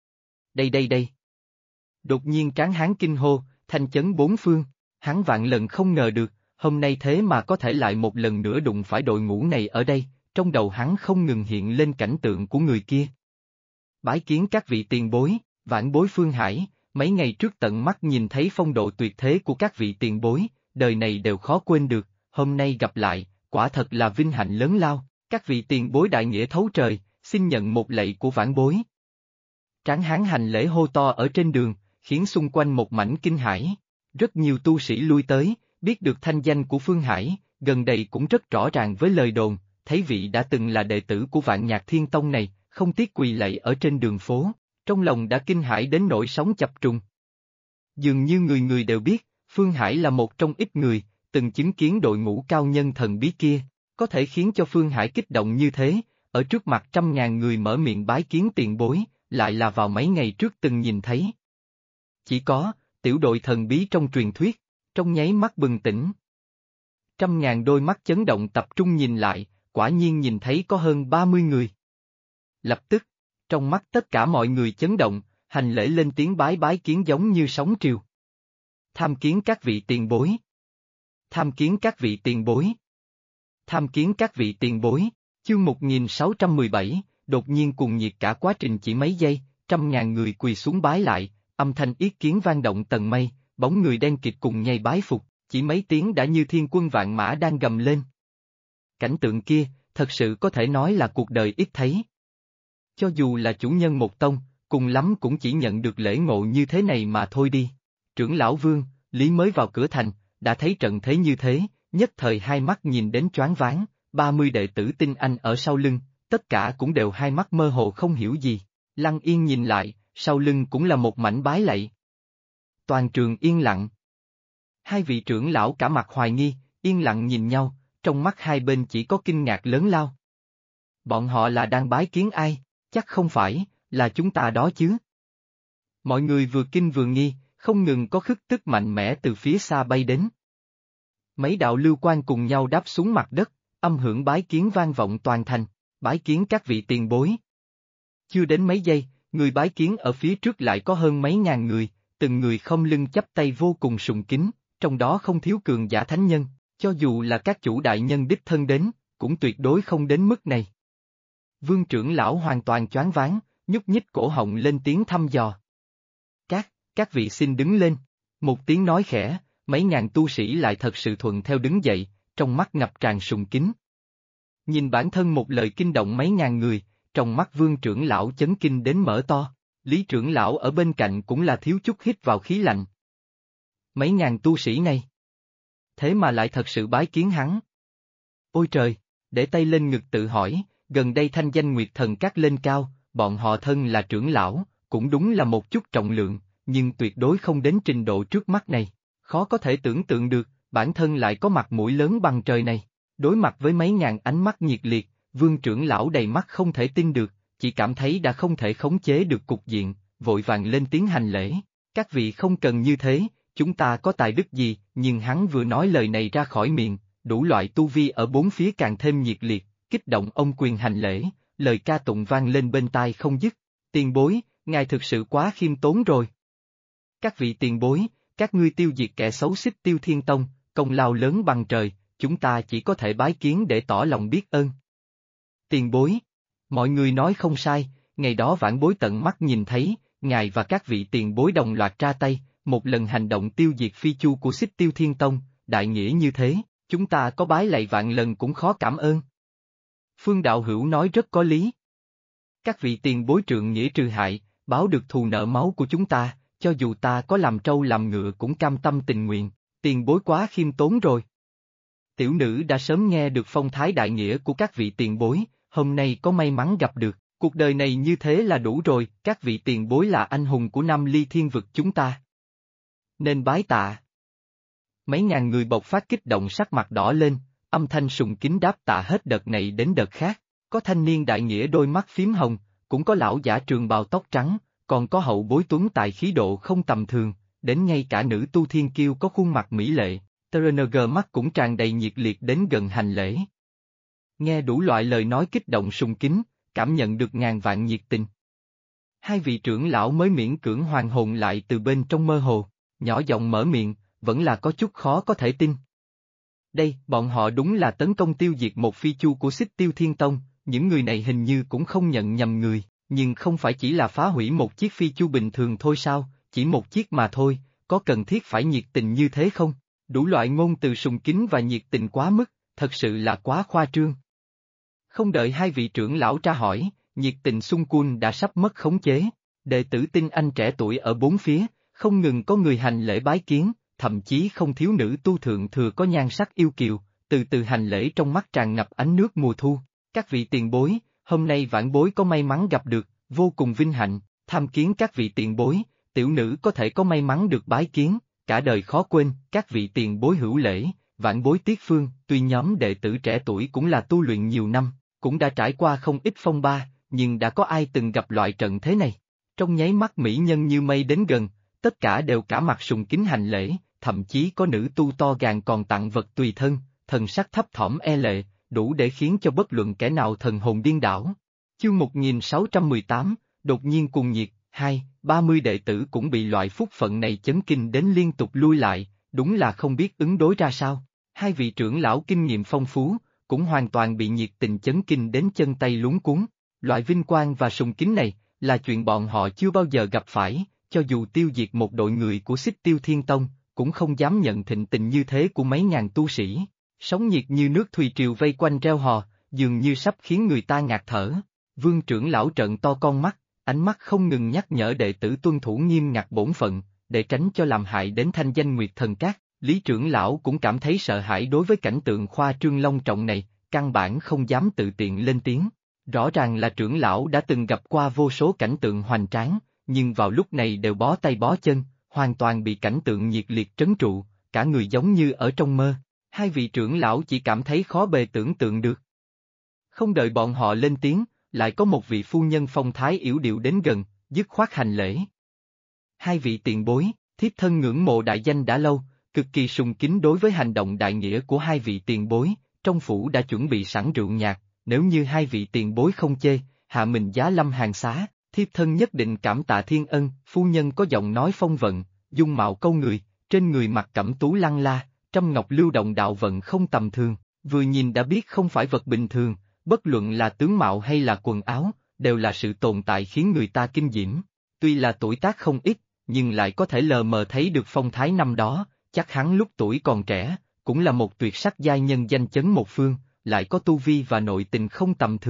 Đây! Đột nhiên tráng hán kinh hô, thanh chấn bốn phương, hắn vạn lần không ngờ được, hôm nay thế mà có thể lại một lần nữa đụng phải đội ngũ này ở đây, trong đầu hắn không ngừng hiện lên cảnh tượng của người kia. Bái kiến các vị tiền bối, vãn bối Phương Hải, mấy ngày trước tận mắt nhìn thấy phong độ tuyệt thế của các vị tiền bối, đời này đều khó quên được, hôm nay gặp lại, quả thật là vinh hạnh lớn lao, các vị tiền bối đại nghĩa thấu trời, xin nhận một lạy của vãn bối. Tráng hán hành lễ hô to ở trên đường, khiến xung quanh một mảnh kinh hãi. Rất nhiều tu sĩ lui tới, biết được thanh danh của Phương Hải, gần đây cũng rất rõ ràng với lời đồn, thấy vị đã từng là đệ tử của Vạn Nhạc Thiên Tông này, không tiếc quỳ lạy ở trên đường phố, trong lòng đã kinh hãi đến nỗi sóng chập trùng. Dường như người người đều biết, Phương Hải là một trong ít người, từng chứng kiến đội ngũ cao nhân thần bí kia, có thể khiến cho Phương Hải kích động như thế, ở trước mặt trăm ngàn người mở miệng bái kiến tiền bối, lại là vào mấy ngày trước từng nhìn thấy. Chỉ có, tiểu đội thần bí trong truyền thuyết, trong nháy mắt bừng tỉnh. Trăm ngàn đôi mắt chấn động tập trung nhìn lại, quả nhiên nhìn thấy có hơn 30 người. Lập tức, trong mắt tất cả mọi người chấn động, hành lễ lên tiếng bái kiến giống như sóng triều. Tham kiến các vị tiền bối. Tham kiến các vị tiền bối. Tham kiến các vị tiền bối, chương 1617, đột nhiên cuồng nhiệt cả quá trình chỉ mấy giây, trăm ngàn người quỳ xuống bái lại, âm thanh yết kiến vang động tầng mây, bóng người đen kịt cùng nhảy bái phục, chỉ mấy tiếng đã như thiên quân vạn mã đang gầm lên. Cảnh tượng kia, thật sự có thể nói là cuộc đời ít thấy. Cho dù là chủ nhân một tông, cùng lắm cũng chỉ nhận được lễ ngộ như thế này mà thôi đi. Trưởng lão Vương, Lý mới vào cửa thành, đã thấy trận thế như thế, nhất thời hai mắt nhìn đến choáng váng, 30 đệ tử tinh anh ở sau lưng, tất cả cũng đều hai mắt mơ hồ không hiểu gì. Lăng Yên nhìn lại, sau lưng cũng là một mảnh bái lạy. Toàn trường yên lặng. Hai vị trưởng lão cả mặt hoài nghi, yên lặng nhìn nhau, trong mắt hai bên chỉ có kinh ngạc lớn lao. Bọn họ là đang bái kiến ai? Chắc không phải, là chúng ta đó chứ. Mọi người vừa kinh vừa nghi, không ngừng có khức tức mạnh mẽ từ phía xa bay đến. Mấy đạo lưu quan cùng nhau đáp xuống mặt đất, âm hưởng bái kiến vang vọng toàn thành, bái kiến các vị tiền bối. Chưa đến mấy giây, người bái kiến ở phía trước lại có hơn mấy ngàn người, từng người không lưng chắp tay vô cùng sùng kính, trong đó không thiếu cường giả thánh nhân, cho dù là các chủ đại nhân đích thân đến, cũng tuyệt đối không đến mức này. Vương trưởng lão hoàn toàn choáng váng, nhúc nhích cổ họng lên tiếng thăm dò. Các vị xin đứng lên. Một tiếng nói khẽ, mấy ngàn tu sĩ lại thật sự thuận theo đứng dậy, trong mắt ngập tràn sùng kính. Nhìn bản thân một lời kinh động mấy ngàn người, trong mắt Vương trưởng lão chấn kinh đến mở to, Lý trưởng lão ở bên cạnh cũng là thiếu chút hít vào khí lạnh. Mấy ngàn tu sĩ này. Thế mà lại thật sự bái kiến hắn. Ôi trời, để tay lên ngực tự hỏi, gần đây thanh danh Nguyệt Thần Các lên cao, bọn họ thân là trưởng lão, cũng đúng là một chút trọng lượng, nhưng tuyệt đối không đến trình độ trước mắt này. Khó có thể tưởng tượng được, bản thân lại có mặt mũi lớn bằng trời này. Đối mặt với mấy ngàn ánh mắt nhiệt liệt, Vương trưởng lão đầy mắt không thể tin được, chỉ cảm thấy đã không thể khống chế được cục diện, vội vàng lên tiếng hành lễ. Các vị không cần như thế, chúng ta có tài đức gì, nhưng hắn vừa nói lời này ra khỏi miệng, đủ loại tu vi ở bốn phía càng thêm nhiệt liệt, kích động ông quyền hành lễ, lời ca tụng vang lên bên tai không dứt. Tiền bối, ngài thực sự quá khiêm tốn rồi. Các vị tiền bối, các ngươi tiêu diệt kẻ xấu xích Tiêu Thiên Tông, công lao lớn bằng trời, chúng ta chỉ có thể bái kiến để tỏ lòng biết ơn. Tiền bối, mọi người nói không sai, ngày đó vãn bối tận mắt nhìn thấy, ngài và các vị tiền bối đồng loạt ra tay, một lần hành động tiêu diệt phi chu của xích Tiêu Thiên Tông, đại nghĩa như thế, chúng ta có bái lạy vạn lần cũng khó cảm ơn. Phương Đạo Hữu nói rất có lý. Các vị tiền bối trượng nghĩa trừ hại, báo được thù nợ máu của chúng ta, cho dù ta có làm trâu làm ngựa cũng cam tâm tình nguyện, tiền bối quá khiêm tốn rồi. Tiểu nữ đã sớm nghe được phong thái đại nghĩa của các vị tiền bối, hôm nay có may mắn gặp được, cuộc đời này như thế là đủ rồi, các vị tiền bối là anh hùng của Nam Ly Thiên Vực chúng ta. Nên bái tạ. Mấy ngàn người bộc phát kích động sắc mặt đỏ lên, âm thanh sùng kính đáp tạ hết đợt này đến đợt khác, có thanh niên đại nghĩa đôi mắt phím hồng, cũng có lão giả trường bào tóc trắng, còn có hậu bối tuấn tài khí độ không tầm thường, đến ngay cả nữ tu thiên kiêu có khuôn mặt mỹ lệ, TRNG mắt cũng tràn đầy nhiệt liệt đến gần hành lễ. Nghe đủ loại lời nói kích động sùng kính, cảm nhận được ngàn vạn nhiệt tình. Hai vị trưởng lão mới miễn cưỡng hoàn hồn lại từ bên trong mơ hồ, nhỏ giọng mở miệng, vẫn là có chút khó có thể tin. Đây, bọn họ đúng là tấn công tiêu diệt một phi chu của xích Tiêu Thiên Tông, những người này hình như cũng không nhận nhầm người, nhưng không phải chỉ là phá hủy một chiếc phi chu bình thường thôi sao, chỉ một chiếc mà thôi, có cần thiết phải nhiệt tình như thế không? Đủ loại ngôn từ sùng kính và nhiệt tình quá mức, thật sự là quá khoa trương. Không đợi hai vị trưởng lão tra hỏi, nhiệt tình xung quân đã sắp mất khống chế, đệ tử tinh anh trẻ tuổi ở bốn phía, không ngừng có người hành lễ bái kiến, thậm chí không thiếu nữ tu thượng thừa có nhan sắc yêu kiều, từ từ hành lễ trong mắt tràn ngập ánh nước mùa thu. Các vị tiền bối, hôm nay vãn bối có may mắn gặp được, vô cùng vinh hạnh, tham kiến các vị tiền bối, tiểu nữ có thể có may mắn được bái kiến, cả đời khó quên, các vị tiền bối hữu lễ, vãn bối Tiết Phương, tuy nhóm đệ tử trẻ tuổi cũng là tu luyện nhiều năm, cũng đã trải qua không ít phong ba, nhưng đã có ai từng gặp loại trận thế này. Trong nháy mắt mỹ nhân như mây đến gần, tất cả đều cả mặt sùng kính hành lễ, thậm chí có nữ tu to gàn còn tặng vật tùy thân, thần sắc thấp thỏm e lệ, đủ để khiến cho bất luận kẻ nào thần hồn điên đảo. Chương 1618, đột nhiên cuồng nhiệt, 30 đệ tử cũng bị loại phúc phận này chấn kinh đến liên tục lui lại, đúng là không biết ứng đối ra sao. Hai vị trưởng lão kinh nghiệm phong phú, cũng hoàn toàn bị nhiệt tình chấn kinh đến chân tay luống cuống. Loại vinh quang và sùng kính này, là chuyện bọn họ chưa bao giờ gặp phải, cho dù tiêu diệt một đội người của xích Tiêu Thiên Tông, cũng không dám nhận thịnh tình như thế của mấy ngàn tu sĩ. Sóng nhiệt như nước thùy triều vây quanh reo hò, dường như sắp khiến người ta ngạt thở. Vương trưởng lão trợn to con mắt, ánh mắt không ngừng nhắc nhở đệ tử tuân thủ nghiêm ngặt bổn phận, để tránh cho làm hại đến thanh danh Nguyệt Thần Các. Lý trưởng lão cũng cảm thấy sợ hãi đối với cảnh tượng khoa trương long trọng này, căn bản không dám tự tiện lên tiếng. Rõ ràng là trưởng lão đã từng gặp qua vô số cảnh tượng hoành tráng, nhưng vào lúc này đều bó tay bó chân, hoàn toàn bị cảnh tượng nhiệt liệt trấn trụ, cả người giống như ở trong mơ. Hai vị trưởng lão chỉ cảm thấy khó bề tưởng tượng được. Không đợi bọn họ lên tiếng, lại có một vị phu nhân phong thái yểu điệu đến gần, dứt khoát hành lễ. Hai vị tiền bối, thiếp thân ngưỡng mộ đại danh đã lâu, cực kỳ sùng kính đối với hành động đại nghĩa của hai vị tiền bối, trong phủ đã chuẩn bị sẵn rượu nhạc, nếu như hai vị tiền bối không chê, hạ mình giá lâm hàng xá, thiếp thân nhất định cảm tạ thiên ân. Phu nhân có giọng nói phong vận, dung mạo câu người, trên người mặc cẩm tú lăng la, trăm ngọc lưu động đạo vận không tầm thường, vừa nhìn đã biết không phải vật bình thường, bất luận là tướng mạo hay là quần áo, đều là sự tồn tại khiến người ta kinh diễm. Tuy là tuổi tác không ít, nhưng lại có thể lờ mờ thấy được phong thái năm đó, chắc hắn lúc tuổi còn trẻ, cũng là một tuyệt sắc giai nhân danh chấn một phương, lại có tu vi và nội tình không tầm thường.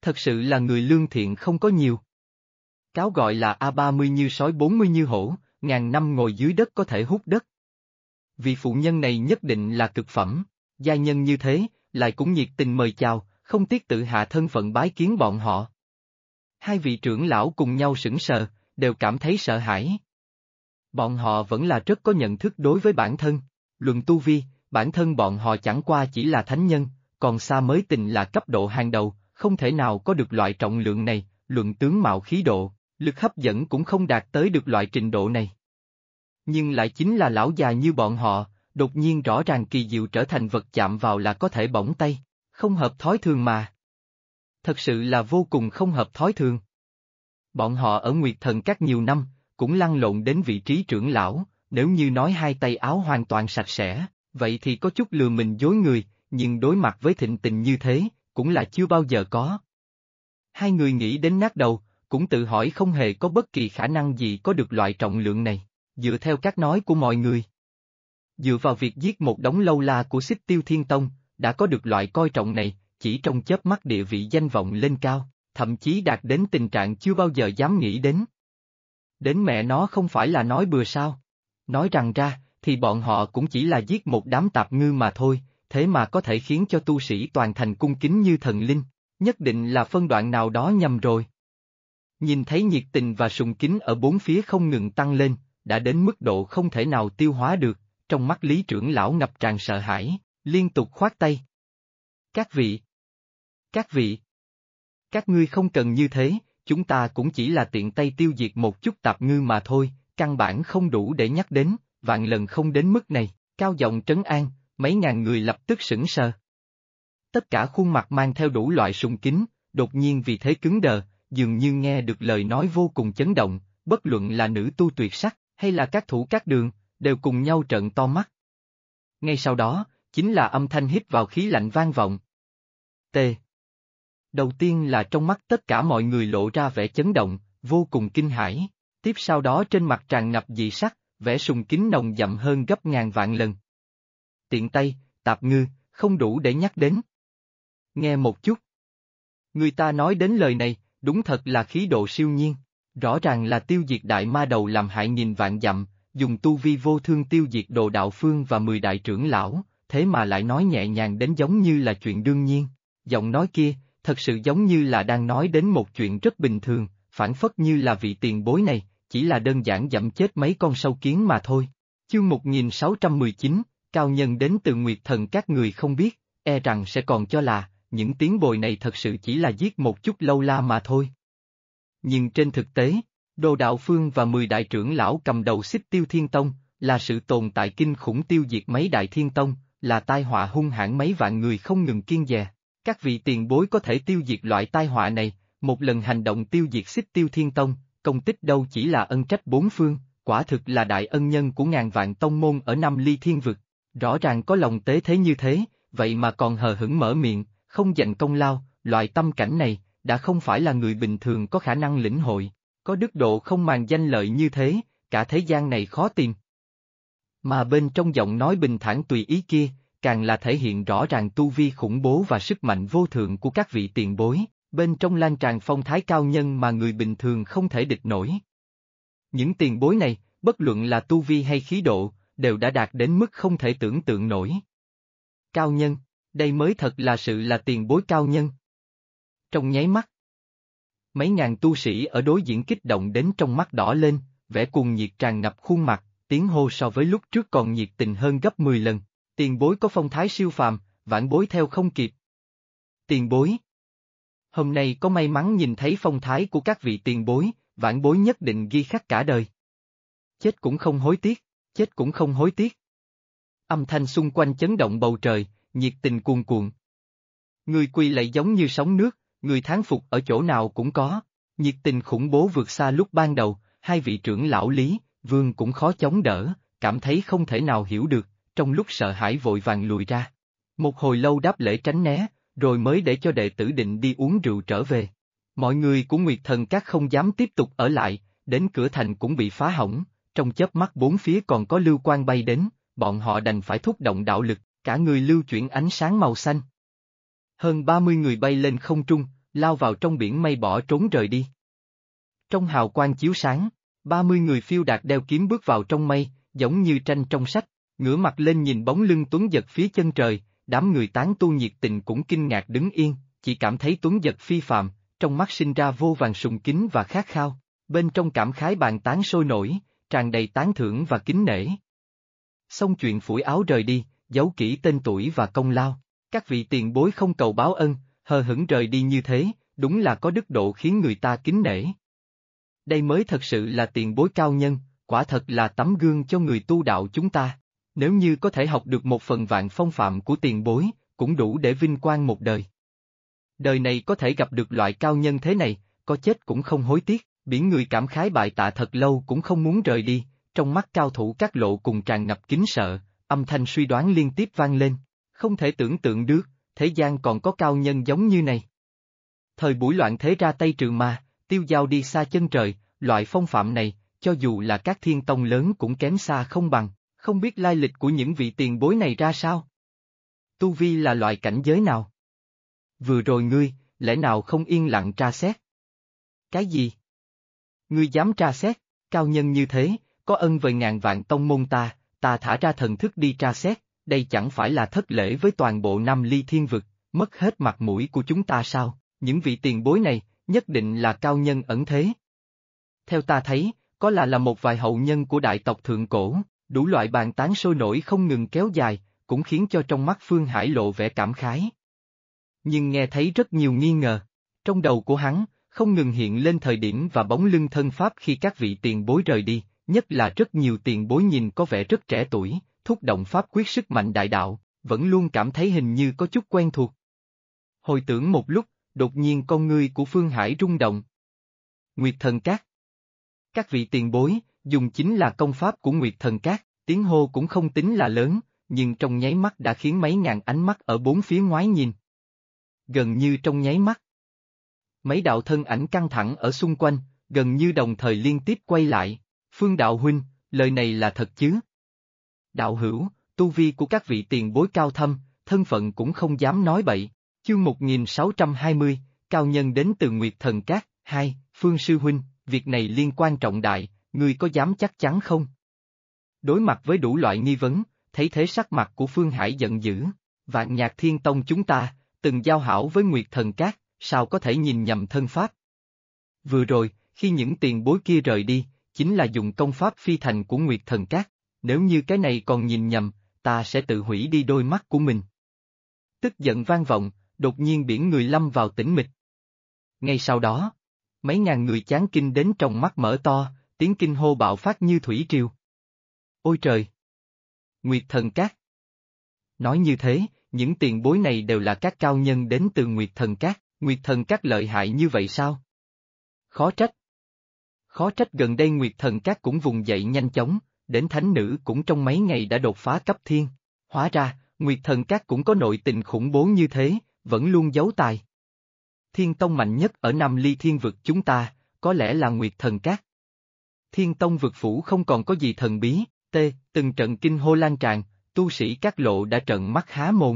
Thật sự là người lương thiện không có nhiều. Cáo gọi là A30 như sói 40 như hổ, ngàn năm ngồi dưới đất có thể hút đất. Vị phụ nhân này nhất định là cực phẩm, giai nhân như thế, lại cũng nhiệt tình mời chào, không tiếc tự hạ thân phận bái kiến bọn họ. Hai vị trưởng lão cùng nhau sững sờ, đều cảm thấy sợ hãi. Bọn họ vẫn là rất có nhận thức đối với bản thân, luận tu vi, bản thân bọn họ chẳng qua chỉ là thánh nhân, còn xa mới tình là cấp độ hàng đầu, không thể nào có được loại trọng lượng này, luận tướng mạo khí độ, lực hấp dẫn cũng không đạt tới được loại trình độ này. Nhưng lại chính là lão già như bọn họ, đột nhiên rõ ràng kỳ diệu trở thành vật chạm vào là có thể bỏng tay, không hợp thói thường mà. Thật sự là vô cùng không hợp thói thường. Bọn họ ở Nguyệt Thần Các nhiều năm, cũng lăn lộn đến vị trí trưởng lão, nếu như nói hai tay áo hoàn toàn sạch sẽ, vậy thì có chút lừa mình dối người, nhưng đối mặt với thịnh tình như thế, cũng là chưa bao giờ có. Hai người nghĩ đến nát đầu, cũng tự hỏi không hề có bất kỳ khả năng gì có được loại trọng lượng này, dựa theo cách nói của mọi người. Dựa vào việc giết một đống lâu la của Xích Tiêu Thiên Tông, đã có được loại coi trọng này, chỉ trong chớp mắt địa vị danh vọng lên cao, thậm chí đạt đến tình trạng chưa bao giờ dám nghĩ đến. Đến mẹ nó không phải là nói bừa sao. Nói rằng ra, thì bọn họ cũng chỉ là giết một đám tạp ngư mà thôi, thế mà có thể khiến cho tu sĩ toàn thành cung kính như thần linh, nhất định là phân đoạn nào đó nhầm rồi. Nhìn thấy nhiệt tình và sùng kính ở bốn phía không ngừng tăng lên, đã đến mức độ không thể nào tiêu hóa được, trong mắt Lý trưởng lão ngập tràn sợ hãi, liên tục khoát tay. Các vị! Các ngươi không cần như thế, chúng ta cũng chỉ là tiện tay tiêu diệt một chút tạp ngư mà thôi, căn bản không đủ để nhắc đến, vạn lần không đến mức này, cao giọng trấn an, mấy ngàn người lập tức sững sờ. Tất cả khuôn mặt mang theo đủ loại sùng kính, đột nhiên vì thế cứng đờ, dường như nghe được lời nói vô cùng chấn động, bất luận là nữ tu tuyệt sắc, hay là các thủ các đường, đều cùng nhau trợn to mắt. Ngay sau đó, chính là âm thanh hít vào khí lạnh vang vọng. T. Đầu tiên là trong mắt tất cả mọi người lộ ra vẻ chấn động, vô cùng kinh hãi, tiếp sau đó trên mặt tràn ngập dị sắc, vẻ sùng kính nồng đậm hơn gấp ngàn vạn lần. Tiện tay, tạp ngư, không đủ để nhắc đến. Nghe một chút. Người ta nói đến lời này, đúng thật là khí độ siêu nhiên, rõ ràng là tiêu diệt đại ma đầu làm hại nghìn vạn dặm, dùng tu vi vô thương tiêu diệt Đồ Đạo Phương và 10 đại trưởng lão, thế mà lại nói nhẹ nhàng đến giống như là chuyện đương nhiên, giọng nói kia, thật sự giống như là đang nói đến một chuyện rất bình thường, phản phất như là vị tiền bối này, chỉ là đơn giản dẫm chết mấy con sâu kiến mà thôi. Chương 1619, cao nhân đến từ Nguyệt Thần các người không biết, e rằng sẽ còn cho là, những tiếng bồi này thật sự chỉ là giết một chút lâu la mà thôi. Nhưng trên thực tế, Đồ Đạo Phương và 10 đại trưởng lão cầm đầu Xích Tiêu Thiên Tông, là sự tồn tại kinh khủng tiêu diệt mấy đại thiên tông, là tai họa hung hãn mấy vạn người không ngừng kiêng dè. Các vị tiền bối có thể tiêu diệt loại tai họa này, một lần hành động tiêu diệt Xích Tiêu Thiên Tông, công tích đâu chỉ là ân trách bốn phương, quả thực là đại ân nhân của ngàn vạn tông môn ở Nam Ly Thiên Vực. Rõ ràng có lòng tế thế như thế, vậy mà còn hờ hững mở miệng, không dành công lao, loại tâm cảnh này, đã không phải là người bình thường có khả năng lĩnh hội, có đức độ không màng danh lợi như thế, cả thế gian này khó tìm. Mà bên trong giọng nói bình thản tùy ý kia, càng là thể hiện rõ ràng tu vi khủng bố và sức mạnh vô thượng của các vị tiền bối, bên trong lan tràn phong thái cao nhân mà người bình thường không thể địch nổi. Những tiền bối này, bất luận là tu vi hay khí độ, đều đã đạt đến mức không thể tưởng tượng nổi. Cao nhân, đây mới thật là sự là tiền bối cao nhân. Trong nháy mắt, mấy ngàn tu sĩ ở đối diễn kích động đến trong mắt đỏ lên, vẻ cuồng nhiệt tràn ngập khuôn mặt, tiếng hô so với lúc trước còn nhiệt tình hơn gấp 10 lần. Tiền bối có phong thái siêu phàm, vãn bối theo không kịp. Tiền bối. Hôm nay có may mắn nhìn thấy phong thái của các vị tiền bối, vãn bối nhất định ghi khắc cả đời. Chết cũng không hối tiếc, chết cũng không hối tiếc. Âm thanh xung quanh chấn động bầu trời, nhiệt tình cuồn cuộn. Người quỳ lạy giống như sóng nước, người thán phục ở chỗ nào cũng có, nhiệt tình khủng bố vượt xa lúc ban đầu, hai vị trưởng lão Lý, Vương cũng khó chống đỡ, cảm thấy không thể nào hiểu được. Trong lúc sợ hãi vội vàng lùi ra. Một hồi lâu đáp lễ tránh né, rồi mới để cho đệ tử định đi uống rượu trở về. Mọi người của Nguyệt Thần Các không dám tiếp tục ở lại, đến cửa thành cũng bị phá hỏng, trong chớp mắt bốn phía còn có lưu quang bay đến, bọn họ đành phải thúc động đạo lực, cả người lưu chuyển ánh sáng màu xanh. Hơn 30 người bay lên không trung, lao vào trong biển mây bỏ trốn rời đi. Trong hào quang chiếu sáng, 30 người phiêu đạc đeo kiếm bước vào trong mây, giống như tranh trong sách, ngửa mặt lên nhìn bóng lưng Tuấn Dật phía chân trời, đám người tán tu nhiệt tình cũng kinh ngạc đứng yên, chỉ cảm thấy Tuấn Dật phi phàm, trong mắt sinh ra vô vàn sùng kính và khát khao, bên trong cảm khái bàn tán sôi nổi, tràn đầy tán thưởng và kính nể. Xong chuyện phủi áo rời đi, giấu kỹ tên tuổi và công lao, các vị tiền bối không cầu báo ân, hờ hững rời đi như thế, đúng là có đức độ khiến người ta kính nể. Đây mới thật sự là tiền bối cao nhân, quả thật là tấm gương cho người tu đạo chúng ta. Nếu như có thể học được một phần vạn phong phạm của tiền bối, cũng đủ để vinh quang một đời. Đời này có thể gặp được loại cao nhân thế này, có chết cũng không hối tiếc, biển người cảm khái bại tạ thật lâu cũng không muốn rời đi, trong mắt cao thủ các lộ cùng tràn ngập kính sợ, âm thanh suy đoán liên tiếp vang lên, không thể tưởng tượng được, thế gian còn có cao nhân giống như này. Thời buổi loạn thế ra tay trừ ma, tiêu dao đi xa chân trời, loại phong phạm này, cho dù là các thiên tông lớn cũng kém xa không bằng, không biết lai lịch của những vị tiền bối này ra sao. Tu vi là loại cảnh giới nào? Vừa rồi ngươi, lẽ nào không yên lặng tra xét? Cái gì? Ngươi dám tra xét, cao nhân như thế, có ân với ngàn vạn tông môn ta thả ra thần thức đi tra xét, đây chẳng phải là thất lễ với toàn bộ Nam Ly Thiên Vực, mất hết mặt mũi của chúng ta sao? Những vị tiền bối này, nhất định là cao nhân ẩn thế. Theo ta thấy, có là một vài hậu nhân của đại tộc thượng cổ, đủ loại bàn tán sôi nổi không ngừng kéo dài, cũng khiến cho trong mắt Phương Hải lộ vẻ cảm khái. Nhưng nghe thấy rất nhiều nghi ngờ, trong đầu của hắn, không ngừng hiện lên thời điểm và bóng lưng thân pháp khi các vị tiền bối rời đi, nhất là rất nhiều tiền bối nhìn có vẻ rất trẻ tuổi, thúc động pháp quyết sức mạnh đại đạo, vẫn luôn cảm thấy hình như có chút quen thuộc. Hồi tưởng một lúc, đột nhiên con ngươi của Phương Hải rung động. Nguyệt Thần Cát. Các vị tiền bối, dùng chính là công pháp của Nguyệt Thần Cát, tiếng hô cũng không tính là lớn, nhưng trong nháy mắt đã khiến mấy ngàn ánh mắt ở bốn phía ngoái nhìn. Gần như trong nháy mắt. Mấy đạo thân ảnh căng thẳng ở xung quanh, gần như đồng thời liên tiếp quay lại. Phương Đạo huynh, lời này là thật chứ? Đạo hữu, tu vi của các vị tiền bối cao thâm, thân phận cũng không dám nói bậy. Chương 1620, cao nhân đến từ Nguyệt Thần Cát, 2, Phương Sư huynh, việc này liên quan trọng đại, ngươi có dám chắc chắn không? Đối mặt với đủ loại nghi vấn, thấy thế sắc mặt của Phương Hải giận dữ, Vạn Nhạc Thiên Tông chúng ta, từng giao hảo với Nguyệt Thần Cát, sao có thể nhìn nhầm thân pháp? Vừa rồi, khi những tiền bối kia rời đi, chính là dùng công pháp phi thành của Nguyệt Thần Cát, nếu như cái này còn nhìn nhầm, ta sẽ tự hủy đi đôi mắt của mình. Tức giận vang vọng, đột nhiên biển người lâm vào tĩnh mịch. Ngay sau đó, mấy ngàn người chán kinh đến trong mắt mở to, tiếng kinh hô bạo phát như thủy triều. Ôi trời! Nguyệt Thần Cát! Nói như thế, những tiền bối này đều là các cao nhân đến từ Nguyệt Thần Cát, Nguyệt Thần Cát lợi hại như vậy sao? Khó trách! Khó trách gần đây Nguyệt Thần Cát cũng vùng dậy nhanh chóng, đến thánh nữ cũng trong mấy ngày đã đột phá cấp thiên. Hóa ra, Nguyệt Thần Cát cũng có nội tình khủng bố như thế, vẫn luôn giấu tài. Thiên Tông mạnh nhất ở Nam Ly Thiên Vực chúng ta, có lẽ là Nguyệt Thần Cát. Thiên Tông vực phủ không còn có gì thần bí, từng trận kinh hô lan tràn, tu sĩ các lộ đã trợn mắt há mồm.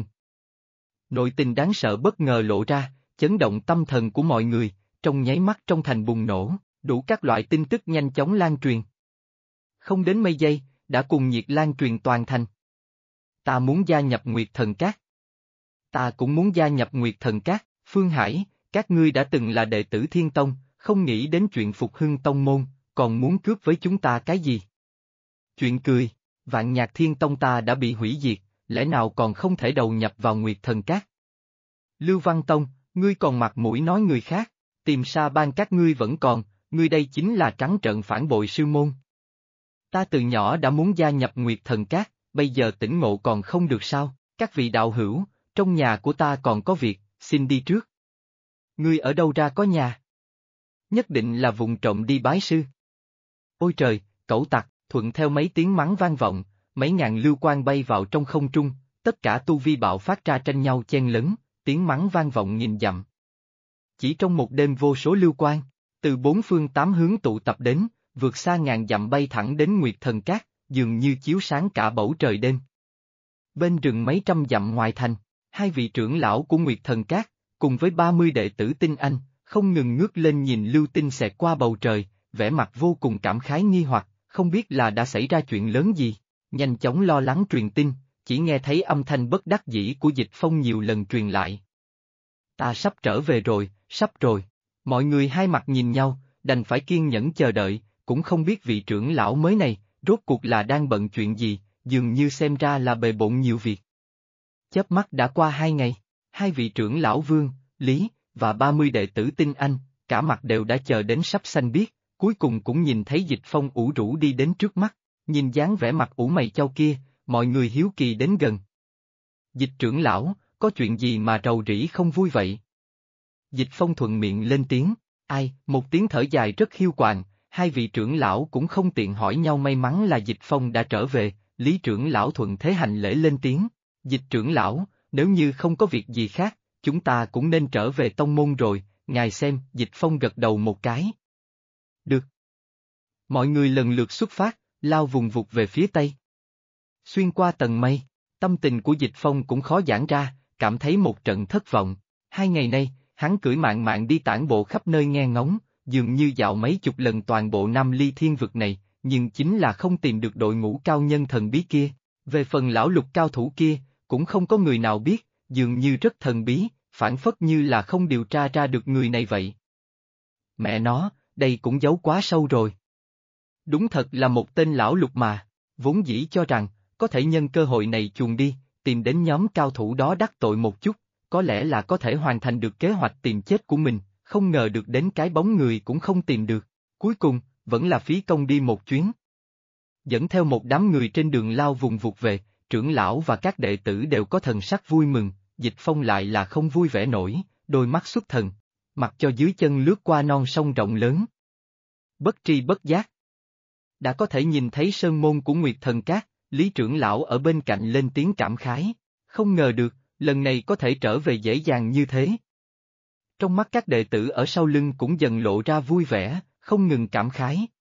Nội tình đáng sợ bất ngờ lộ ra, chấn động tâm thần của mọi người, trong nháy mắt trong thành bùng nổ, đủ các loại tin tức nhanh chóng lan truyền. Không đến mấy giây, đã cùng nhiệt lan truyền toàn thành. Ta muốn gia nhập Nguyệt Thần Cát. Ta cũng muốn gia nhập Nguyệt Thần Cát, Phương Hải, các ngươi đã từng là đệ tử Thiên Tông, không nghĩ đến chuyện phục hưng tông môn, còn muốn cướp với chúng ta cái gì? Chuyện cười, Vạn Nhạc Thiên Tông ta đã bị hủy diệt, lẽ nào còn không thể đầu nhập vào Nguyệt Thần Cát? Lưu Văn Tông, ngươi còn mặt mũi nói người khác, tìm Sa Ban các ngươi vẫn còn, ngươi đây chính là trắng trợn phản bội sư môn. Ta từ nhỏ đã muốn gia nhập Nguyệt Thần Cát, bây giờ tỉnh ngộ còn không được sao, các vị đạo hữu, trong nhà của ta còn có việc, xin đi trước. Ngươi ở đâu ra có nhà? Nhất định là vùng trộm đi bái sư. Ôi trời, cẩu tặc, thuận theo mấy tiếng mắng vang vọng, mấy ngàn lưu quang bay vào trong không trung, tất cả tu vi bạo phát ra tranh nhau chen lấn, tiếng mắng vang vọng nghìn dặm. Chỉ trong một đêm vô số lưu quang, từ bốn phương tám hướng tụ tập đến, vượt xa ngàn dặm bay thẳng đến Nguyệt Thần Cát, dường như chiếu sáng cả bầu trời đêm. Bên rừng mấy trăm dặm ngoài thành, hai vị trưởng lão của Nguyệt Thần Cát, cùng với 30 đệ tử tinh anh, không ngừng ngước lên nhìn lưu tinh xẹt qua bầu trời, vẻ mặt vô cùng cảm khái nghi hoặc, không biết là đã xảy ra chuyện lớn gì. Nhanh chóng lo lắng truyền tin, chỉ nghe thấy âm thanh bất đắc dĩ của Dịch Phong nhiều lần truyền lại. Ta sắp trở về rồi, sắp rồi. Mọi người hai mặt nhìn nhau, đành phải kiên nhẫn chờ đợi, cũng không biết vị trưởng lão mới này, rốt cuộc là đang bận chuyện gì, dường như xem ra là bề bộn nhiều việc. Chớp mắt đã qua 2 ngày, hai vị trưởng lão Vương, Lý, và 30 đệ tử tinh anh, cả mặt đều đã chờ đến sắp xanh biếc, cuối cùng cũng nhìn thấy Dịch Phong ủ rũ đi đến trước mắt, nhìn dáng vẻ mặt ủ mày chau kia, mọi người hiếu kỳ đến gần. Dịch trưởng lão, có chuyện gì mà rầu rĩ không vui vậy? Dịch Phong thuận miệng lên tiếng, ai, một tiếng thở dài rất hiu quạnh, hai vị trưởng lão cũng không tiện hỏi nhau may mắn là Dịch Phong đã trở về, Lý trưởng lão thuận thế hành lễ lên tiếng, Dịch trưởng lão, nếu như không có việc gì khác, chúng ta cũng nên trở về tông môn rồi, ngài xem, Dịch Phong gật đầu một cái. Được. Mọi người lần lượt xuất phát, lao vùng vụt về phía tây. Xuyên qua tầng mây, tâm tình của Dịch Phong cũng khó giãn ra, cảm thấy một trận thất vọng. 2 ngày nay, hắn cưỡi mạn mạn đi tản bộ khắp nơi nghe ngóng, dường như dạo mấy chục lần toàn bộ Nam Ly Thiên vực này, nhưng chính là không tìm được đội ngũ cao nhân thần bí kia. Về phần lão lục cao thủ kia, cũng không có người nào biết, dường như rất thần bí, phản phất như là không điều tra ra được người này vậy. Mẹ nó, đây cũng giấu quá sâu rồi. Đúng thật là một tên lão lục mà, vốn dĩ cho rằng, có thể nhân cơ hội này chuồn đi, tìm đến nhóm cao thủ đó đắc tội một chút, có lẽ là có thể hoàn thành được kế hoạch tìm chết của mình, không ngờ được đến cái bóng người cũng không tìm được, cuối cùng, vẫn là phí công đi một chuyến. Dẫn theo một đám người trên đường lao vùng vụt về, trưởng lão và các đệ tử đều có thần sắc vui mừng, Dịch Phong lại là không vui vẻ nổi, đôi mắt xuất thần, mặc cho dưới chân lướt qua non sông rộng lớn. Bất tri bất giác. Đã có thể nhìn thấy sơn môn của Nguyệt Thần Cát, Lý trưởng lão ở bên cạnh lên tiếng cảm khái, không ngờ được, lần này có thể trở về dễ dàng như thế. Trong mắt các đệ tử ở sau lưng cũng dần lộ ra vui vẻ, không ngừng cảm khái.